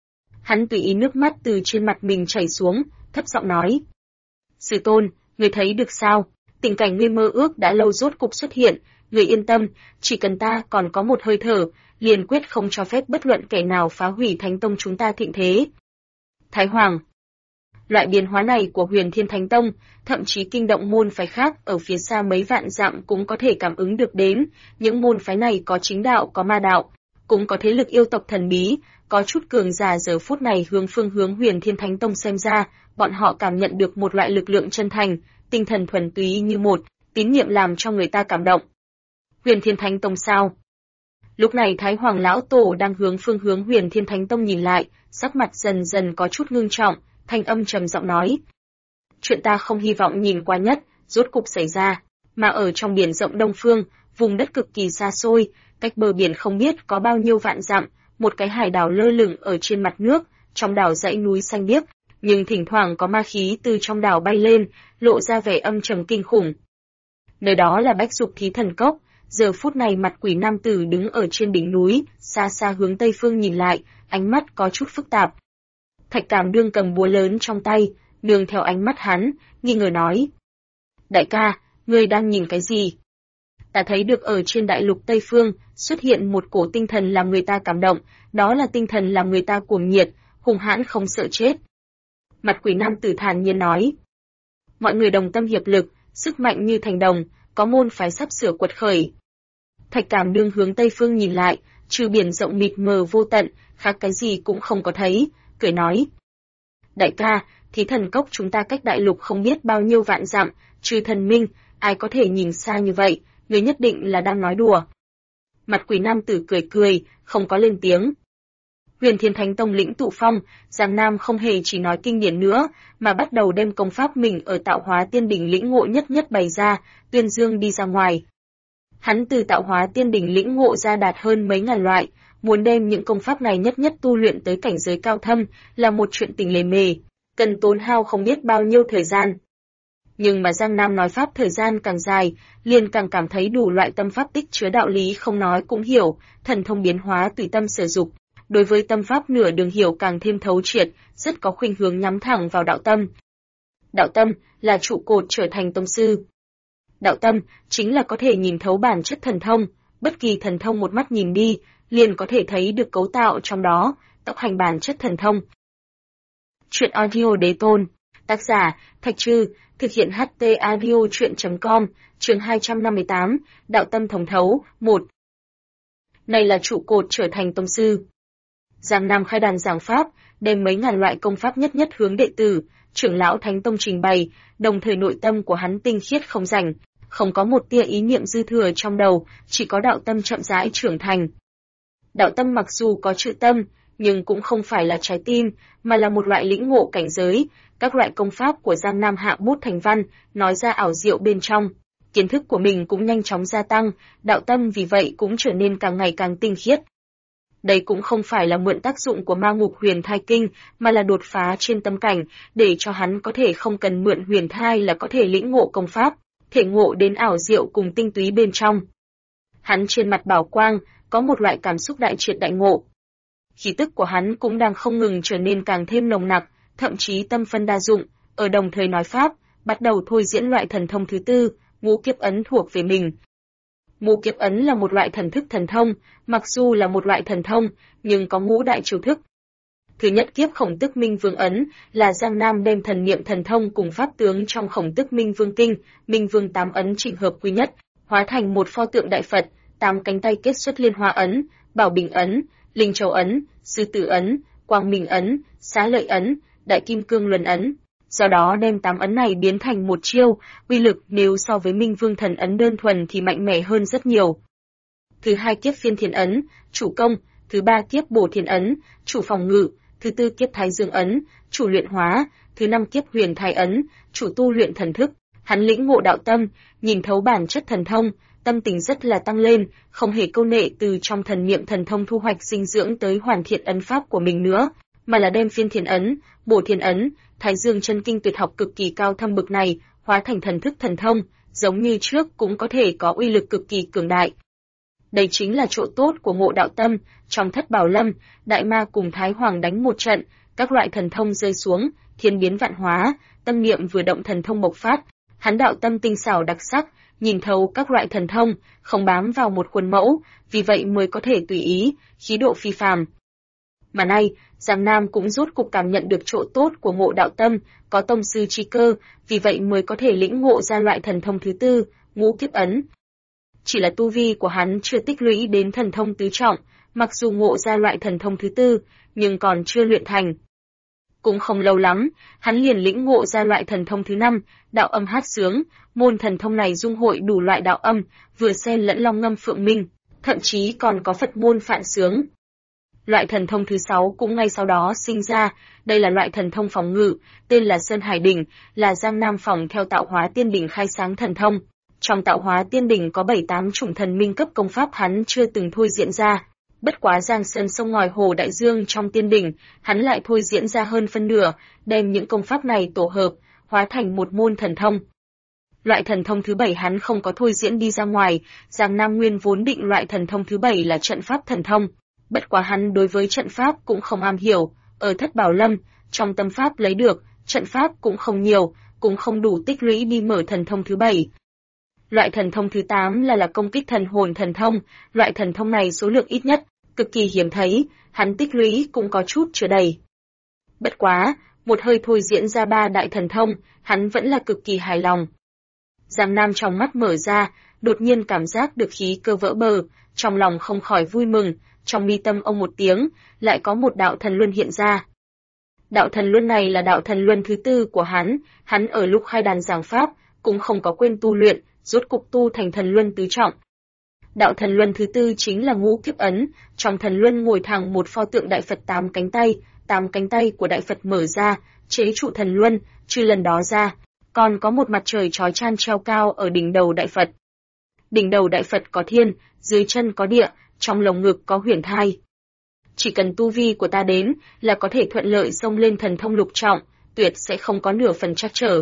Hắn tùy ý nước mắt từ trên mặt mình chảy xuống, thấp giọng nói. Sư tôn, người thấy được sao? Tình cảnh ngươi mơ ước đã lâu rốt cục xuất hiện, người yên tâm, chỉ cần ta còn có một hơi thở, liền quyết không cho phép bất luận kẻ nào phá hủy Thánh Tông chúng ta thịnh thế. Thái Hoàng. Loại biến hóa này của Huyền Thiên Thánh Tông, thậm chí kinh động môn phái khác ở phía xa mấy vạn dặm cũng có thể cảm ứng được đến, những môn phái này có chính đạo có ma đạo, cũng có thế lực yêu tộc thần bí, có chút cường giả giờ phút này hướng phương hướng Huyền Thiên Thánh Tông xem ra, bọn họ cảm nhận được một loại lực lượng chân thành, tinh thần thuần túy như một, tín niệm làm cho người ta cảm động. Huyền Thiên Thánh Tông sao? Lúc này Thái Hoàng lão tổ đang hướng phương hướng Huyền Thiên Thánh Tông nhìn lại, sắc mặt dần dần có chút ngưng trọng, thanh âm trầm giọng nói: "Chuyện ta không hy vọng nhìn qua nhất, rốt cục xảy ra, mà ở trong biển rộng Đông Phương, vùng đất cực kỳ xa xôi, cách bờ biển không biết có bao nhiêu vạn dặm, một cái hải đảo lơ lửng ở trên mặt nước, trong đảo dãy núi xanh biếc, nhưng thỉnh thoảng có ma khí từ trong đảo bay lên, lộ ra vẻ âm trầm kinh khủng. Nơi đó là Bách Dục Thí Thần Cốc." Giờ phút này mặt quỷ nam tử đứng ở trên đỉnh núi, xa xa hướng tây phương nhìn lại, ánh mắt có chút phức tạp. Thạch Cảm Đương cầm búa lớn trong tay, nương theo ánh mắt hắn, nghi ngờ nói: "Đại ca, ngươi đang nhìn cái gì?" "Ta thấy được ở trên đại lục Tây Phương, xuất hiện một cổ tinh thần làm người ta cảm động, đó là tinh thần làm người ta cuồng nhiệt, hung hãn không sợ chết." Mặt quỷ nam tử thản nhiên nói: "Mọi người đồng tâm hiệp lực, sức mạnh như thành đồng, có môn phái sắp sửa quật khởi." Thạch Cảm Đương hướng Tây Phương nhìn lại, trừ biển rộng mịt mờ vô tận, khác cái gì cũng không có thấy, cười nói: "Đại ca, Thí Thần Cốc chúng ta cách đại lục không biết bao nhiêu vạn dặm, trừ thần minh, ai có thể nhìn xa như vậy, người nhất định là đang nói đùa." Mặt quỷ nam tử cười cười, không có lên tiếng. Huyền Thiên Thánh Tông lĩnh tụ phong, Giang Nam không hề chỉ nói kinh điển nữa, mà bắt đầu đem công pháp mình ở Tạo Hóa Tiên Đỉnh lĩnh ngộ nhất nhất bày ra, tuyên dương đi ra ngoài. Hắn từ Tạo Hóa Tiên Đỉnh lĩnh ngộ ra đạt hơn mấy ngàn loại, muốn đem những công pháp này nhất nhất tu luyện tới cảnh giới cao thâm, là một chuyện tình lề mề, cần tốn hao không biết bao nhiêu thời gian. Nhưng mà Giang Nam nói pháp thời gian càng dài, liền càng cảm thấy đủ loại tâm pháp tích chứa đạo lý không nói cũng hiểu, thần thông biến hóa tùy tâm sử dụng. Đối với tâm pháp nửa đường hiểu càng thêm thấu triệt, rất có khuynh hướng nhắm thẳng vào đạo tâm. Đạo tâm là trụ cột trở thành tông sư. Đạo tâm chính là có thể nhìn thấu bản chất thần thông, bất kỳ thần thông một mắt nhìn đi, liền có thể thấy được cấu tạo trong đó, tạo thành bản chất thần thông. Truyện audio Đế Tôn, tác giả Thạch Trư, thực hiện HT audio truyện.com, chương 258, Đạo tâm thống thấu, 1. Này là trụ cột trở thành tông sư. Giang Nam khai đàn giảng pháp, đem mấy ngàn loại công pháp nhất nhất hướng đệ tử, trưởng lão Thánh Tông trình bày, đồng thời nội tâm của hắn tinh khiết không rảnh, không có một tia ý niệm dư thừa trong đầu, chỉ có đạo tâm chậm rãi trưởng thành. Đạo tâm mặc dù có chữ tâm, nhưng cũng không phải là trái tim, mà là một loại lĩnh ngộ cảnh giới, các loại công pháp của Giang Nam hạ bút thành văn, nói ra ảo diệu bên trong. Kiến thức của mình cũng nhanh chóng gia tăng, đạo tâm vì vậy cũng trở nên càng ngày càng tinh khiết. Đây cũng không phải là mượn tác dụng của Ma Ngục Huyền Thai Kinh, mà là đột phá trên tâm cảnh, để cho hắn có thể không cần mượn huyền thai là có thể lĩnh ngộ công pháp, thể ngộ đến ảo diệu cùng tinh túy bên trong. Hắn trên mặt bảo quang, có một loại cảm xúc đại triệt đại ngộ. Khí tức của hắn cũng đang không ngừng trở nên càng thêm nồng nặc, thậm chí tâm phân đa dụng, ở đồng thời nói pháp, bắt đầu thôi diễn loại thần thông thứ tư, Ngũ Kiếp Ấn thuộc về mình. Ngũ Kiếp Ấn là một loại thần thức thần thông, mặc dù là một loại thần thông, nhưng có ngũ đại chiêu thức. Thứ nhất kiếp Khổng Tức Minh Vương Ấn là Giang Nam đem thần niệm thần thông cùng pháp tướng trong Khổng Tức Minh Vương Kinh, Minh Vương 8 ấn chỉnh hợp quy nhất, hóa thành một pho tượng đại Phật, 8 cánh tay kết xuất Liên Hoa Ấn, Bảo Bình Ấn, Linh Châu Ấn, Sư Tử Ấn, Quang Minh Ấn, Xá Lợi Ấn, Đại Kim Cương Luân Ấn. Do đó đem 8 ấn này biến thành một chiêu, uy lực nếu so với Minh Vương Thần Ấn đơn thuần thì mạnh mẽ hơn rất nhiều. Thứ hai kiếp Phiên Thiên Ấn, chủ công, thứ ba kiếp Bổ Thiên Ấn, chủ phòng ngự, thứ tư kiếp Thái Dương Ấn, chủ luyện hóa, thứ năm kiếp Huyền Thai Ấn, chủ tu luyện thần thức. Hắn lĩnh ngộ đạo tâm, nhìn thấu bản chất thần thông, tâm tình rất là tăng lên, không hề câu nệ từ trong thần niệm thần thông thu hoạch dinh dưỡng tới hoàn thiện ấn pháp của mình nữa, mà là đem Phiên Thiên Ấn, Bổ Thiên Ấn, Thái Dương chân kinh tuyệt học cực kỳ cao thâm bực này, hóa thành thần thức thần thông, giống như trước cũng có thể có uy lực cực kỳ cường đại. Đây chính là chỗ tốt của ngộ đạo tâm, trong Thất Bảo Lâm, Đại Ma cùng Thái Hoàng đánh một trận, các loại thần thông rơi xuống, thiên biến vạn hóa, tâm niệm vừa động thần thông bộc phát, hắn đạo tâm tinh xảo đặc sắc, nhìn thấu các loại thần thông, không bám vào một khuôn mẫu, vì vậy mới có thể tùy ý, khí độ phi phàm. Mà nay, Giang Nam cũng rốt cục cảm nhận được chỗ tốt của Ngộ Đạo Tâm, có tông sư chi cơ, vì vậy mới có thể lĩnh ngộ ra loại thần thông thứ tư, Ngũ Kiếp Ấn. Chỉ là tu vi của hắn chưa tích lũy đến thần thông tứ trọng, mặc dù ngộ ra loại thần thông thứ tư, nhưng còn chưa luyện thành. Cũng không lâu lắm, hắn liền lĩnh ngộ ra loại thần thông thứ năm, đạo âm hát sướng, môn thần thông này dung hội đủ loại đạo âm, vừa xen lẫn long ngâm phượng minh, thậm chí còn có Phật môn phạn sướng. Loại thần thông thứ sáu cũng ngay sau đó sinh ra, đây là loại thần thông phòng ngự, tên là Sơn Hải Đỉnh, là Giang Nam phòng theo Tạo Hóa Tiên Đỉnh khai sáng thần thông. Trong Tạo Hóa Tiên Đỉnh có 7-8 chủng thần minh cấp công pháp hắn chưa từng thôi diễn ra. Bất quá Giang Sơn sông ngòi hồ đại dương trong tiên đỉnh, hắn lại thôi diễn ra hơn phân nửa, đem những công pháp này tổ hợp, hóa thành một môn thần thông. Loại thần thông thứ 7 hắn không có thôi diễn đi ra ngoài, Giang Nam Nguyên vốn định loại thần thông thứ 7 là trận pháp thần thông. Bất quá hắn đối với trận pháp cũng không am hiểu, ở Thất Bảo Lâm, trong tâm pháp lấy được, trận pháp cũng không nhiều, cũng không đủ tích lũy đi mở thần thông thứ 7. Loại thần thông thứ 8 là công kích thần hồn thần thông, loại thần thông này số lượng ít nhất, cực kỳ hiếm thấy, hắn tích lũy cũng có chút chưa đầy. Bất quá, một hơi thôi diễn ra 3 đại thần thông, hắn vẫn là cực kỳ hài lòng. Giang Nam trong mắt mở ra, đột nhiên cảm giác được khí cơ vỡ bờ, trong lòng không khỏi vui mừng, trong mi tâm ông một tiếng, lại có một đạo thần luân hiện ra. Đạo thần luân này là đạo thần luân thứ tư của hắn ở lúc khai đàn giảng pháp, cũng không có quên tu luyện, rốt cục tu thành thần luân tứ trọng. Đạo thần luân thứ tư chính là Ngũ Kiếp Ấn, trong thần luân ngồi thẳng một pho tượng Đại Phật 8 cánh tay của Đại Phật mở ra, chế trụ thần luân, trừ lần đó ra, còn có một mặt trời chói chang treo cao ở đỉnh đầu Đại Phật. Đỉnh đầu Đại Phật có thiên, dưới chân có địa, trong lồng ngực có huyền thai. Chỉ cần tu vi của ta đến là có thể thuận lợi xông lên thần thông lục trọng, tuyệt sẽ không có nửa phần trắc trở.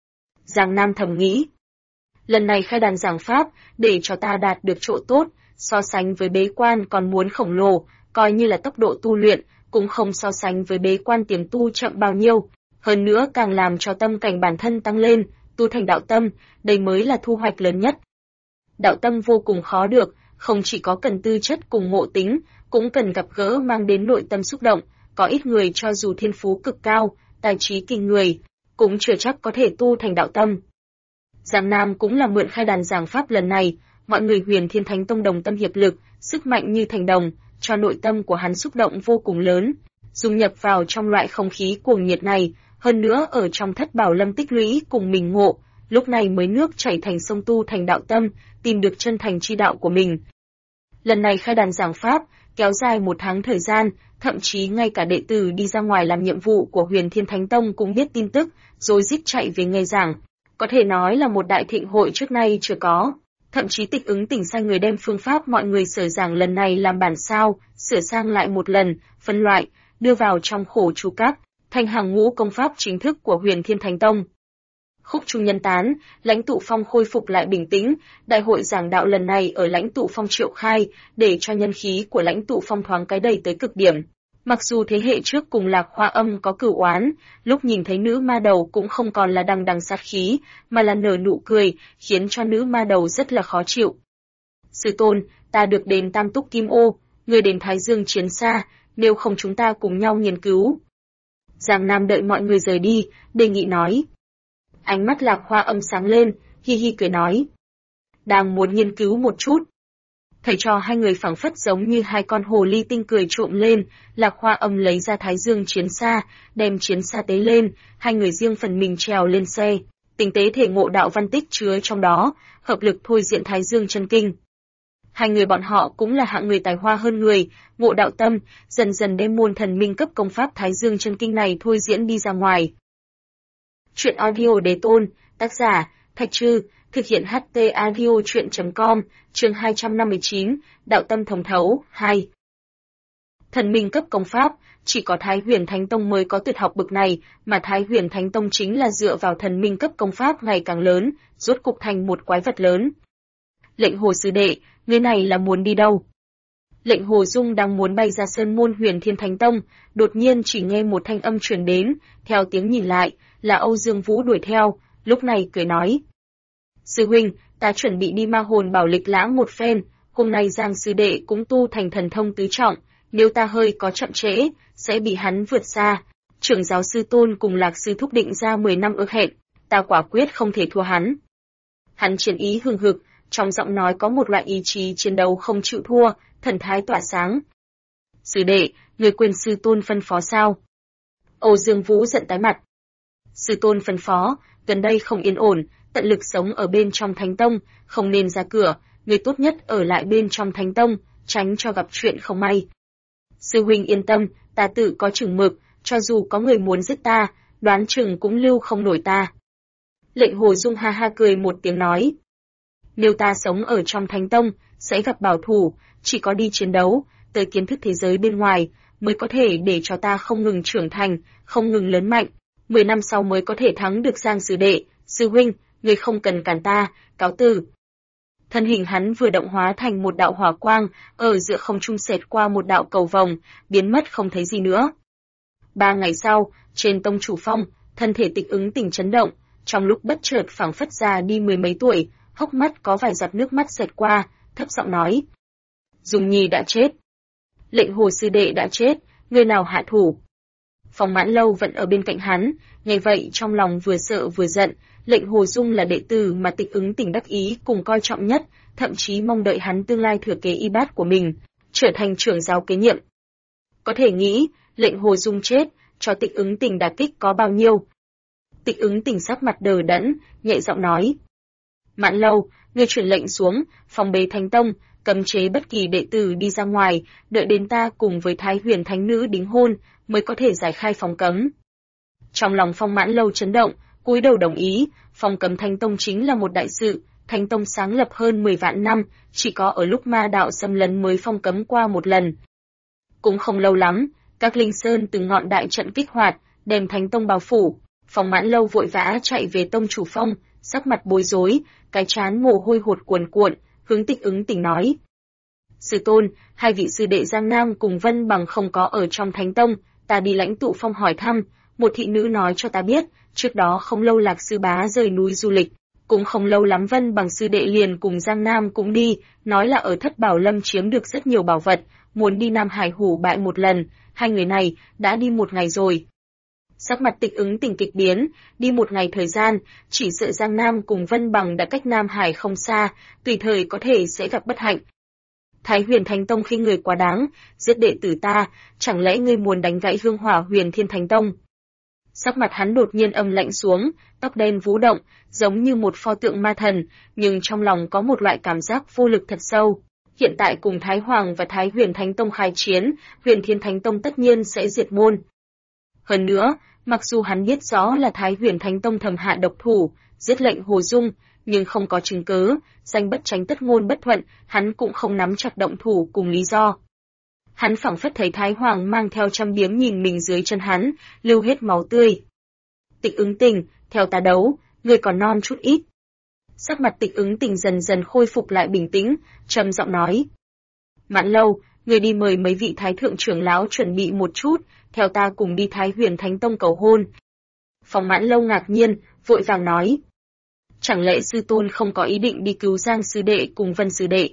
Giang Nam thầm nghĩ. Lần này khai đàn giảng pháp, để cho ta đạt được chỗ tốt, so sánh với bế quan còn muốn khổng lồ, coi như là tốc độ tu luyện, cũng không so sánh với bế quan tiềm tu chậm bao nhiêu. Hơn nữa càng làm cho tâm cảnh bản thân tăng lên, tu thành đạo tâm, đây mới là thu hoạch lớn nhất. Đạo tâm vô cùng khó được, không chỉ có cần tư chất cùng ngộ tính, cũng cần gặp gỡ mang đến nội tâm xúc động, có ít người cho dù thiên phú cực cao, tài trí kinh người, cũng chưa chắc có thể tu thành đạo tâm. Giang Nam cũng là mượn khai đàn giảng pháp lần này, mọi người Huyền Thiên Thánh Tông đồng tâm hiệp lực, sức mạnh như thành đồng, cho nội tâm của hắn xúc động vô cùng lớn, dung nhập vào trong loại không khí cuồng nhiệt này, hơn nữa ở trong Thất Bảo Lâm tích lũy cùng mình ngộ, lúc này mới nước chảy thành sông tu thành đạo tâm, tìm được chân thành chi đạo của mình. Lần này khai đàn giảng pháp, kéo dài 1 tháng thời gian, thậm chí ngay cả đệ tử đi ra ngoài làm nhiệm vụ của Huyền Thiên Thánh Tông cũng biết tin tức, rồi rít chạy về nghe giảng. Có thể nói là một đại thịnh hội trước nay chưa có. Thậm chí Tịch Ứng Tỉnh sai người đem phương pháp mọi người sở giảng lần này làm bản sao, sửa sang lại một lần, phân loại, đưa vào trong khổ chú các, thành hàng ngũ công pháp chính thức của Huyền Thiên Thánh Tông. Khúc Trung nhân tán, Lãnh Tụ Phong khôi phục lại bình tĩnh, đại hội giảng đạo lần này ở Lãnh Tụ Phong triệu khai, để cho nhân khí của Lãnh Tụ Phong thoáng cái đầy tới cực điểm. Mặc dù thế hệ trước cùng Lạc Hoa Âm có cửu oán, lúc nhìn thấy nữ ma đầu cũng không còn là đằng đằng sát khí, mà là nở nụ cười, khiến cho nữ ma đầu rất là khó chịu. Sư tôn, ta được đến Tam Túc Kim Ô, người đến Thái Dương Chiến Xa, nếu không chúng ta cùng nhau nghiên cứu. Giang Nam đợi mọi người rời đi, đề nghị nói. Ánh mắt Lạc Hoa Âm sáng lên, hi hi cười nói. Đang muốn nghiên cứu một chút. Thầy trò hai người phảng phất giống như hai con hồ ly tinh cười trộm lên, Lạc Hoa Âm lấy ra Thái Dương Chiến Xa, đem chiến xa tế lên, hai người riêng phần mình trèo lên xe, tinh tế thể ngộ đạo văn tích chứa trong đó, hợp lực thôi diễn Thái Dương chân kinh. Hai người bọn họ cũng là hạng người tài hoa hơn người, ngộ đạo tâm, dần dần đem môn thần minh cấp công pháp Thái Dương chân kinh này thôi diễn đi ra ngoài. Truyện audio đế tôn, tác giả, Thạch Trư, thực hiện HT audio truyện.com, chương 259, Đạo tâm thông thấu, 2. Thần minh cấp công pháp, chỉ có Thái Huyền Thánh Tông mới có tuyệt học bực này, mà Thái Huyền Thánh Tông chính là dựa vào thần minh cấp công pháp ngày càng lớn, rốt cục thành một quái vật lớn. Lệnh Hồ sư đệ, người này là muốn đi đâu? Lệnh Hồ Dung đang muốn bay ra sơn môn Huyền Thiên Thánh Tông, đột nhiên chỉ nghe một thanh âm truyền đến, theo tiếng nhìn lại, là Âu Dương Vũ đuổi theo, lúc này cười nói. Sư huynh, ta chuẩn bị đi ma hồn bảo lịch lãm một phen, hôm nay Giang sư đệ cũng tu thành thần thông tứ trọng, nếu ta hơi có chậm trễ, sẽ bị hắn vượt xa. Trưởng giáo sư Tôn cùng Lạc sư thúc định ra 10 năm ước hẹn, ta quả quyết không thể thua hắn. Hắn chiến ý hừng hực, trong giọng nói có một loại ý chí chiến đấu không chịu thua, thần thái tỏa sáng. Sư đệ, người quên sư Tôn phân phó sao? Âu Dương Vũ giận tái mặt. Sư Tôn phân phó, gần đây không yên ổn, tận lực sống ở bên trong Thánh Tông, không nên ra cửa, người tốt nhất ở lại bên trong Thánh Tông, tránh cho gặp chuyện không may. Sư huynh yên tâm, ta tự có chừng mực, cho dù có người muốn giết ta, đoán chừng cũng lưu không nổi ta. Lệnh Hồ Dung ha ha cười một tiếng nói. Nếu ta sống ở trong Thánh Tông, sẽ gặp bảo thủ, chỉ có đi chiến đấu, tới kiến thức thế giới bên ngoài, mới có thể để cho ta không ngừng trưởng thành, không ngừng lớn mạnh. 10 năm sau mới có thể thắng được Giang sư đệ, sư huynh, người không cần cản ta, cáo từ. Thân hình hắn vừa động hóa thành một đạo hỏa quang, ở giữa không trung xẹt qua một đạo cầu vòng, biến mất không thấy gì nữa. 3 ngày sau, trên tông chủ phong, thân thể Tịch Ứng Tình chấn động, trong lúc bất chợt phảng phất già đi 10 mấy tuổi, hốc mắt có vài giọt nước mắt xẹt qua, thấp giọng nói: Dung Nhi đã chết. Lệnh Hồ sư đệ đã chết, người nào hạ thủ? Phong Mãn Lâu vẫn ở bên cạnh hắn, nghe vậy trong lòng vừa sợ vừa giận. Lệnh Hồ Dung là đệ tử mà Tịch Ứng Tình đắc ý cùng coi trọng nhất, thậm chí mong đợi hắn tương lai thừa kế y bát của mình, trở thành trưởng giáo kế nhiệm. Có thể nghĩ, Lệnh Hồ Dung chết, cho Tịch Ứng Tình đả kích có bao nhiêu. Tịch Ứng Tình sắc mặt đờ đẫn, nhẹ giọng nói: Mãn Lâu, ngươi truyền lệnh xuống, phòng bế Thánh Tông, cấm chế bất kỳ đệ tử đi ra ngoài, đợi đến ta cùng với Thái Huyền Thánh Nữ đính hôn, mới có thể giải khai phòng cấm. Trong lòng Phong Mãn Lâu chấn động, cúi đầu đồng ý, phòng cấm Thánh Tông chính là một đại sự, Thánh Tông sáng lập hơn 10 vạn năm, chỉ có ở lúc ma đạo xâm lấn mới phong cấm qua một lần. Cũng không lâu lắm, các linh sơn từ ngọn đại trận kích hoạt, đem Thánh Tông bao phủ. Phong Mãn Lâu vội vã chạy về tông chủ phong, sắc mặt bối rối, cái trán mồ hôi hột cuồn cuộn, hướng Tịch Ứng Tình nói: Sư Tôn, hai vị sư đệ Giang Nam cùng Vân Bằng không có ở trong Thánh Tông, ta đi lãnh tụ phong hỏi thăm, một thị nữ nói cho ta biết, trước đó không lâu Lạc sư bá rời núi du lịch, cũng không lâu lắm Vân Bằng sư đệ liền cùng Giang Nam cũng đi, nói là ở Thất Bảo Lâm chiếm được rất nhiều bảo vật, muốn đi Nam Hải Hủ bại một lần, hai người này đã đi 1 ngày rồi. Sắc mặt Tịch Ứng Tình kịch biến, đi 1 ngày thời gian, chỉ sợ Giang Nam cùng Vân Bằng đã cách Nam Hải không xa, tùy thời có thể sẽ gặp bất hạnh. Thái Huyền Thánh Tông khi người quá đáng, giết đệ tử ta, chẳng lẽ ngươi muốn đánh gãy hương hỏa Huyền Thiên Thánh Tông? Sắc mặt hắn đột nhiên âm lạnh xuống, tóc đen vũ động, giống như một pho tượng ma thần, nhưng trong lòng có một loại cảm giác vô lực thật sâu. Hiện tại cùng Thái Hoàng và Thái Huyền Thánh Tông khai chiến, Huyền Thiên Thánh Tông tất nhiên sẽ diệt môn. Hơn nữa, mặc dù hắn biết rõ là Thái Huyền Thánh Tông thầm hạ độc thủ, giết Lệnh Hồ Dung, nhưng không có chứng cứ, danh bất tránh tất ngôn bất thuận, hắn cũng không nắm chặt động thủ cùng lý do. Hắn phảng phất thấy Thái Hoàng mang theo châm biếm nhìn mình dưới chân hắn, lưu hết máu tươi. Tịch Ứng Tình, theo ta đấu, ngươi còn non chút ít. Sắc mặt Tịch Ứng Tình dần dần khôi phục lại bình tĩnh, trầm giọng nói: Mãn Lâu, ngươi đi mời mấy vị thái thượng trưởng lão chuẩn bị một chút, theo ta cùng đi Thái Huyền Thánh Tông cầu hôn. Phong Mãn Lâu ngạc nhiên, vội vàng nói: Chẳng lẽ sư tôn không có ý định đi cứu Giang sư đệ cùng Vân sư đệ?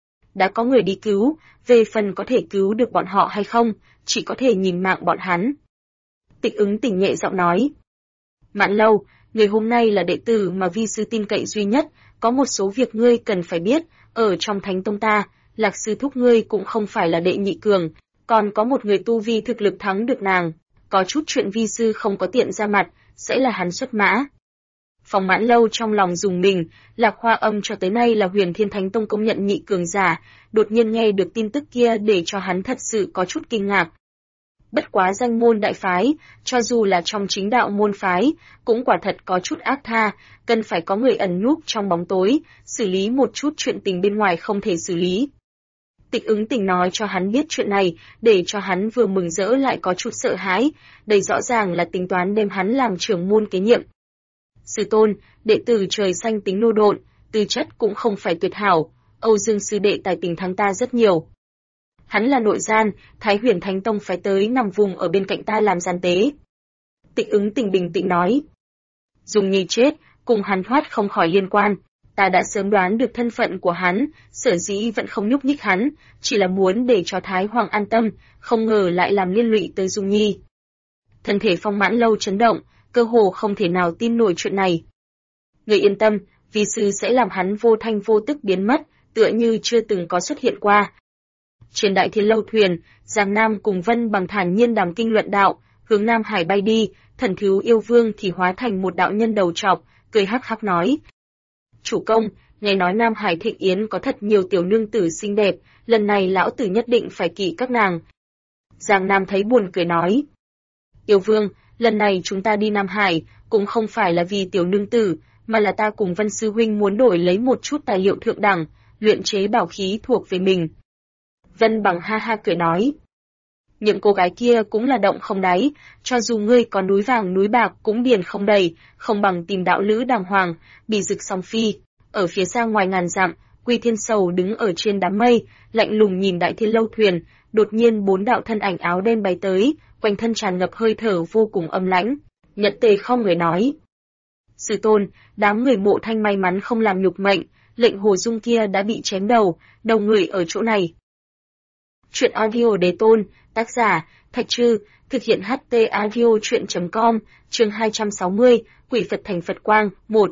Đã có người đi cứu, về phần có thể cứu được bọn họ hay không, chỉ có thể nhìn mạng bọn hắn. Tịch Ứng Tình nhẹ giọng nói: Mãn Lâu, người hôm nay là đệ tử mà vi sư tin cậy duy nhất, có một số việc ngươi cần phải biết, ở trong Thánh Tông ta, Lạc sư thúc ngươi cũng không phải là đệ nhị cường, còn có một người tu vi thực lực thắng được nàng, có chút chuyện vi sư không có tiện ra mặt, sẽ là hắn xuất mã. Phong Mãn Lâu trong lòng rùng mình, Lạc Hoa Âm cho tới nay là Huyền Thiên Thánh Tông công nhận nhị cường giả, đột nhiên nghe được tin tức kia để cho hắn thật sự có chút kinh ngạc. Bất quá danh môn đại phái, cho dù là trong chính đạo môn phái, cũng quả thật có chút ác tha, cần phải có người ẩn núp trong bóng tối, xử lý một chút chuyện tình bên ngoài không thể xử lý. Tịch Ứng Tình nói cho hắn biết chuyện này, để cho hắn vừa mừng rỡ lại có chút sợ hãi, đây rõ ràng là tính toán đem hắn làm trưởng môn kế nhiệm. Sư tôn, đệ tử trời xanh tính nô độn, tư chất cũng không phải tuyệt hảo, Âu Dương sư đệ tài tình thắng ta rất nhiều. Hắn là nội gian, Thái Huyền Thánh Tông phải tới nằm vùng ở bên cạnh ta làm gian tế. Tịch Ứng Tình bình tĩnh nói: Dung Nhi chết, cùng hắn thoát không khỏi liên quan, ta đã sớm đoán được thân phận của hắn, sở dĩ vẫn không nhúc nhích hắn, chỉ là muốn để cho Thái Hoàng an tâm, không ngờ lại làm liên lụy tới Dung Nhi. Thân thể Phong Mãn Lâu chấn động, cơ hồ không thể nào tin nổi chuyện này. Người yên tâm, vi sư sẽ làm hắn vô thanh vô tức biến mất, tựa như chưa từng có xuất hiện qua. Trên Đại Thiên Lâu thuyền, Giang Nam cùng Vân Bằng thản nhiên đàm kinh luận đạo, hướng Nam Hải bay đi, Thần Thiếu Yêu Vương thì hóa thành một đạo nhân đầu trọc, cười hắc hắc nói: "Chủ công, nghe nói Nam Hải Thịnh Yến có thật nhiều tiểu nương tử xinh đẹp, lần này lão tử nhất định phải kỵ các nàng." Giang Nam thấy buồn cười nói: "Yêu Vương, lần này chúng ta đi Nam Hải, cũng không phải là vì tiểu nương tử, mà là ta cùng Vân Sư Huynh muốn đổi lấy một chút tài liệu thượng đẳng, luyện chế bảo khí thuộc về mình." Vân Bằng ha ha cười nói: "Những cô gái kia cũng là động không đáy, cho dù ngươi có núi vàng núi bạc cũng điền không đầy, không bằng tìm đạo lữ đàng hoàng, bì rực song phi." Ở phía xa ngoài ngàn dặm, Quy Thiên Sầu đứng ở trên đám mây, lạnh lùng nhìn Đại Thiên Lâu thuyền, đột nhiên 4 đạo thân ảnh áo đen bay tới, quanh thân tràn ngập hơi thở vô cùng âm lãnh. Nhật Tề không người nói: "Sư tôn, đám người Mộ Thanh may mắn không làm nhục mệnh, lệnh Hồ Dung kia đã bị chém đầu người ở chỗ này." Chuyện audio đề tôn, tác giả Thạch Trư, thực hiện HT audio truyện.com, chương 260, Quỷ Phật thành Phật Quang, 1.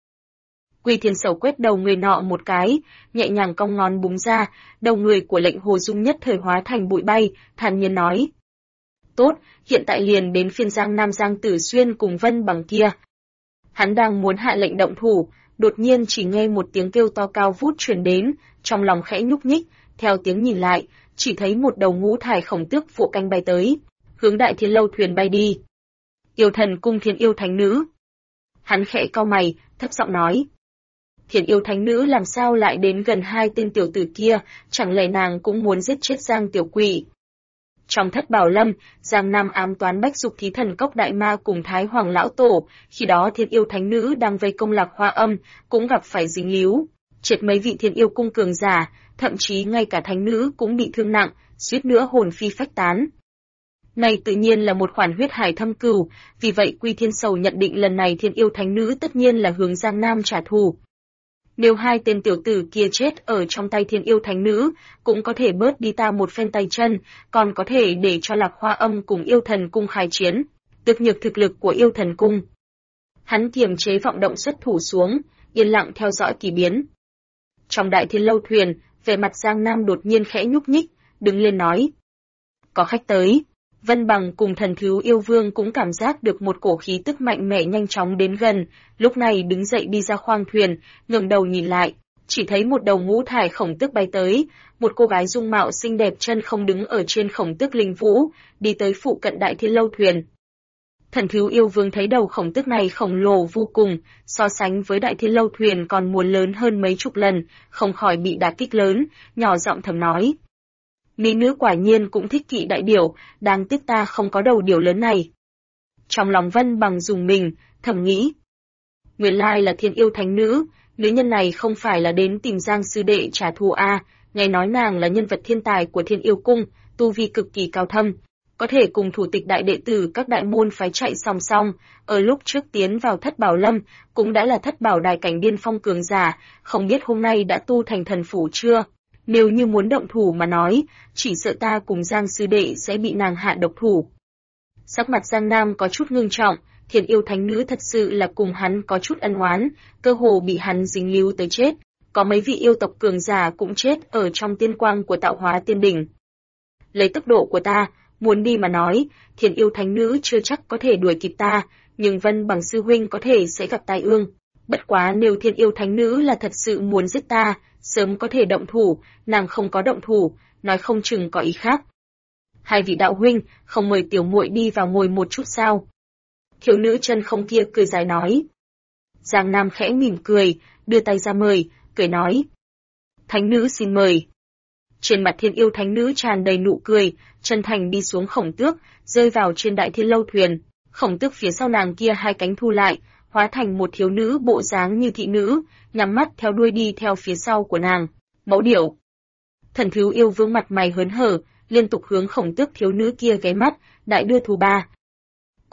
Quy Thiên Sầu quét đầu người nọ một cái, nhẹ nhàng cong ngón búng ra, đầu người của lệnh Hồ Dung nhất thời hóa thành bụi bay, thản nhiên nói: "Tốt, hiện tại liền đến phiên Giang Nam Giang Tử Xuyên cùng Vân Bằng kia." Hắn đang muốn hạ lệnh động thủ, đột nhiên chỉ nghe một tiếng kêu to cao vút truyền đến, trong lòng khẽ nhúc nhích, theo tiếng nhìn lại, chỉ thấy một đầu ngũ thải khổng tước vỗ cánh bay tới, hướng Đại Thiên Lâu thuyền bay đi. "Yêu Thần Cung Thiên Yêu Thánh Nữ." Hắn khẽ cau mày, thấp giọng nói: "Thiên Yêu Thánh Nữ làm sao lại đến gần hai tên tiểu tử kia, chẳng lẽ nàng cũng muốn giết chết Giang tiểu quỷ?" Trong Thất Bảo Lâm, Giang Nam ám toán Bách Dục Thí Thần Cốc Đại Ma cùng Thái Hoàng Lão Tổ, khi đó Thiên Yêu Thánh Nữ đang vây công Lạc Hoa Âm, cũng gặp phải dính líu, triệt mấy vị Thiên Yêu cung cường giả, thậm chí ngay cả Thánh Nữ cũng bị thương nặng, suýt nữa hồn phi phách tán. Này tự nhiên là một khoản huyết hải thâm cừu, vì vậy Quy Thiên Sầu nhận định lần này Thiên Yêu Thánh Nữ tất nhiên là hướng Giang Nam trả thù. Nếu hai tên tiểu tử kia chết ở trong tay Thiên Yêu Thánh Nữ, cũng có thể bớt đi ta một phen tay chân, còn có thể để cho Lạc Hoa Âm cùng Yêu Thần Cung khai chiến, tước nhược thực lực của Yêu Thần Cung. Hắn kiềm chế vọng động xuất thủ xuống, yên lặng theo dõi kỳ biến. Trong Đại Thiên Lâu thuyền, vẻ mặt Giang Nam đột nhiên khẽ nhúc nhích, đứng lên nói: "Có khách tới." Vân Bằng cùng Thần Thiếu Yêu Vương cũng cảm giác được một cổ khí tức mạnh mẽ nhanh chóng đến gần, lúc này đứng dậy đi ra khoang thuyền, ngẩng đầu nhìn lại, chỉ thấy một đầu ngũ thải khổng tước bay tới, một cô gái dung mạo xinh đẹp chân không đứng ở trên khổng tước linh vũ, đi tới phụ cận Đại Thiên Lâu thuyền. Thần Thiếu Yêu Vương thấy đầu khổng tước này khổng lồ vô cùng, so sánh với Đại Thiên Lâu thuyền còn muốn lớn hơn mấy chục lần, không khỏi bị đả kích lớn, nhỏ giọng thầm nói: "Mỹ nữ quả nhiên cũng thích kỵ đại điểu, đáng tiếc ta không có đầu điểu lớn này." Trong lòng Vân Bằng rùng mình, thầm nghĩ: nguyên lai là Thiên Yêu Thánh Nữ, nữ nhân này không phải là đến tìm Giang sư đệ trả thù à, nghe nói nàng là nhân vật thiên tài của Thiên Yêu Cung, tu vi cực kỳ cao thâm, có thể cùng thủ tịch đại đệ tử các đại môn phái chạy song song, ở lúc trước tiến vào Thất Bảo Lâm, cũng đã là Thất Bảo Đài cảnh điên phong cường giả, không biết hôm nay đã tu thành thần phủ chưa? Nếu như muốn động thủ mà nói, chỉ sợ ta cùng Giang sư đệ sẽ bị nàng hạ độc thủ. Sắc mặt Giang Nam có chút ngưng trọng, Thiên Yêu Thánh Nữ thật sự là cùng hắn có chút ân oán, cơ hồ bị hắn dính líu tới chết, có mấy vị yêu tộc cường giả cũng chết ở trong tiên quang của Tạo Hóa Tiên Đỉnh. Lấy tốc độ của ta, muốn đi mà nói, Thiên Yêu Thánh Nữ chưa chắc có thể đuổi kịp ta, nhưng Vân Bằng sư huynh có thể sẽ gặp tai ương. Bất quá nếu Thiên Yêu Thánh Nữ là thật sự muốn giết ta, sớm có thể động thủ, nàng không có động thủ, nói không chừng có ý khác. Hai vị đạo huynh, không mời tiểu muội đi vào ngồi một chút sao? Thiếu nữ chân không kia cười dài nói. Giang Nam khẽ mỉm cười, đưa tay ra mời, cười nói: "Thánh nữ xin mời." Trên mặt Thiên Yêu Thánh Nữ tràn đầy nụ cười, chân thành đi xuống khổng tước, rơi vào trên Đại Thiên Lâu thuyền. Khổng tước phía sau nàng kia hai cánh thu lại, hóa thành một thiếu nữ bộ dáng như thị nữ, nhắm mắt theo đuôi đi theo phía sau của nàng. Mẫu điểu. Thần Thiếu Yêu Vương mặt mày hớn hở, liên tục hướng khổng tước thiếu nữ kia ghé mắt, đại đưa thù ba.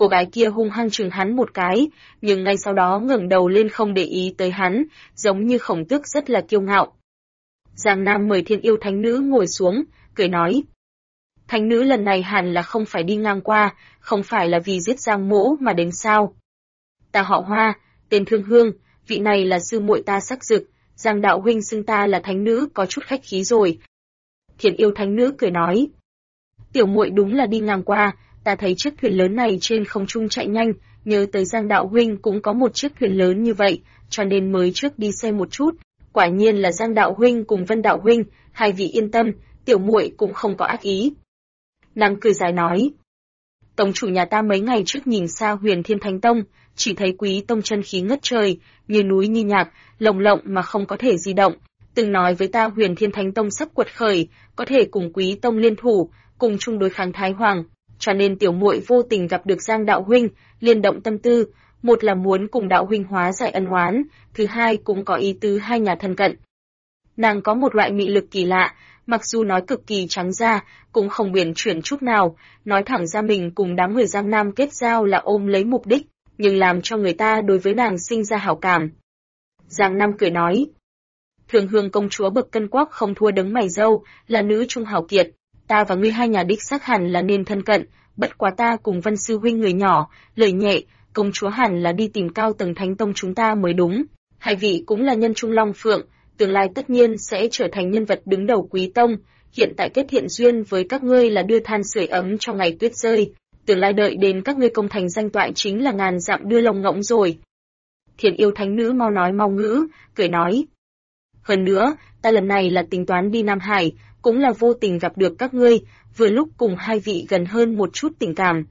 Cô gái kia hung hăng chừng hắn một cái, nhưng ngay sau đó ngẩng đầu lên không để ý tới hắn, giống như Khổng Tước rất là kiêu ngạo. Giang Nam mời Thiên Yêu Thánh Nữ ngồi xuống, cười nói. Thánh Nữ lần này hẳn là không phải đi ngang qua, không phải là vì giết Giang Mỗ mà đến sao. Ta họ Hoa, tên Thương Hương, vị này là sư muội ta Sắc Dực, Giang đạo huynh xưng ta là Thánh Nữ có chút khách khí rồi. Thiên Yêu Thánh Nữ cười nói. Tiểu muội đúng là đi ngang qua, ta thấy chiếc thuyền lớn này trên không trung chạy nhanh, nhớ tới Giang đạo huynh cũng có một chiếc thuyền lớn như vậy, cho nên mới trước đi xem một chút. Quả nhiên là Giang đạo huynh cùng Vân đạo huynh, hai vị yên tâm, tiểu muội cũng không có ác ý. Nàng cười dài nói. Tông chủ nhà ta mấy ngày trước nhìn xa Huyền Thiên Thánh Tông, chỉ thấy Quý Tông chân khí ngất trời, như núi như nhạc, lồng lộng mà không có thể di động. Từng nói với ta Huyền Thiên Thánh Tông sắp quật khởi, có thể cùng Quý Tông liên thủ, cùng chung đối kháng Thái Hoàng. Cho nên tiểu muội vô tình gặp được Giang đạo huynh, liên động tâm tư, một là muốn cùng đạo huynh hóa giải ân oán, thứ hai cũng có ý tứ hai nhà thân cận. Nàng có một loại mị lực kỳ lạ, mặc dù nói cực kỳ trắng ra, cũng không uyển chuyển chút nào, nói thẳng ra mình cùng đám người Giang Nam kết giao là ôm lấy mục đích, nhưng làm cho người ta đối với nàng sinh ra hảo cảm. Giang Nam cười nói, Thường Hương công chúa bậc cân quắc không thua đấng mày râu, là nữ trung hảo kiệt, ta và ngươi hai nhà đích xác hẳn là nên thân cận, bất quá ta cùng Vân sư huynh người nhỏ, lời nhẹ, công chúa hẳn là đi tìm cao tầng Thánh Tông chúng ta mới đúng. Hai vị cũng là nhân trung long phượng, tương lai tất nhiên sẽ trở thành nhân vật đứng đầu Quý Tông, hiện tại kết thiện duyên với các ngươi là đưa than sưởi ấm trong ngày tuyết rơi, tương lai đợi đến các ngươi công thành danh toại chính là ngàn dặm đưa lông ngỗng rồi. Thiên Yêu Thánh Nữ mau nói mau ngữ, cười nói. Hơn nữa, ta lần này là tính toán đi Nam Hải, cũng là vô tình gặp được các ngươi, vừa lúc cùng hai vị gần hơn một chút tình cảm.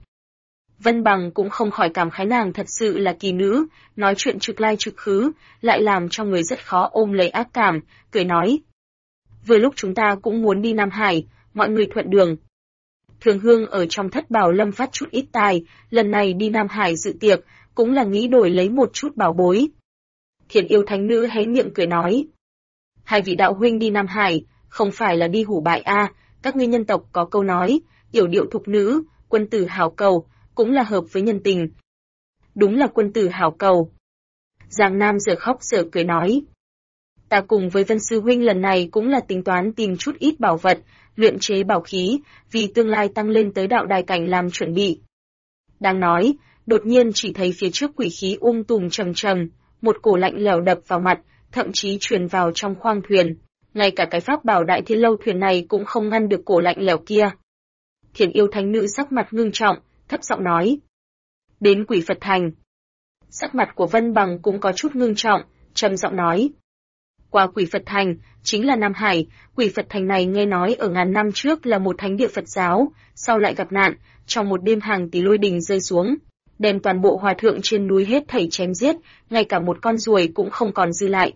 Vân Bằng cũng không khỏi cảm khái nàng thật sự là kỳ nữ, nói chuyện trực lai trực khứ, lại làm cho người rất khó ôm lấy ác cảm, cười nói. Vừa lúc chúng ta cũng muốn đi Nam Hải, mọi người thuận đường. Thường Hương ở trong Thất Bảo Lâm phát chút ít tài, lần này đi Nam Hải dự tiệc, cũng là nghĩ đổi lấy một chút bảo bối. Thiên Yêu Thánh Nữ hé miệng cười nói. Hai vị đạo huynh đi Nam Hải, không phải là đi hủ bại a, các ngươi nhân tộc có câu nói, yểu điệu thục nữ, quân tử hảo cầu, cũng là hợp với nhân tình. Đúng là quân tử hảo cầu. Giang Nam giờ khóc giờ cười nói. Ta cùng với Vân sư huynh lần này cũng là tính toán tìm chút ít bảo vật, luyện chế bảo khí, vì tương lai tăng lên tới đạo đài cảnh làm chuẩn bị. Đang nói, đột nhiên chỉ thấy phía trước quỷ khí tùm trầm trầm, một cổ lạnh lẽo đập vào mặt, thậm chí truyền vào trong khoang thuyền. Ngay cả cái pháp bảo Đại Thiên Lâu thuyền này cũng không ngăn được cổ lạnh lẽo kia. Thiên Yêu Thánh Nữ sắc mặt ngưng trọng, thấp giọng nói. Đến Quỷ Phật Thành. Sắc mặt của Vân Bằng cũng có chút ngưng trọng, trầm giọng nói. Qua Quỷ Phật Thành, chính là Nam Hải, Quỷ Phật Thành này nghe nói ở ngàn năm trước là một thánh địa Phật giáo, sau lại gặp nạn, trong một đêm hàng tỷ lôi đình rơi xuống, đem toàn bộ hòa thượng trên núi hết thảy chém giết, ngay cả một con ruồi cũng không còn dư lại.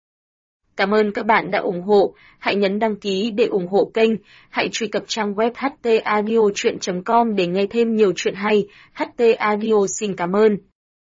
Cảm ơn các bạn đã ủng hộ, hãy nhấn đăng ký để ủng hộ kênh, hãy truy cập trang web htaudio.com để nghe thêm nhiều chuyện hay, HT Audio xin cảm ơn.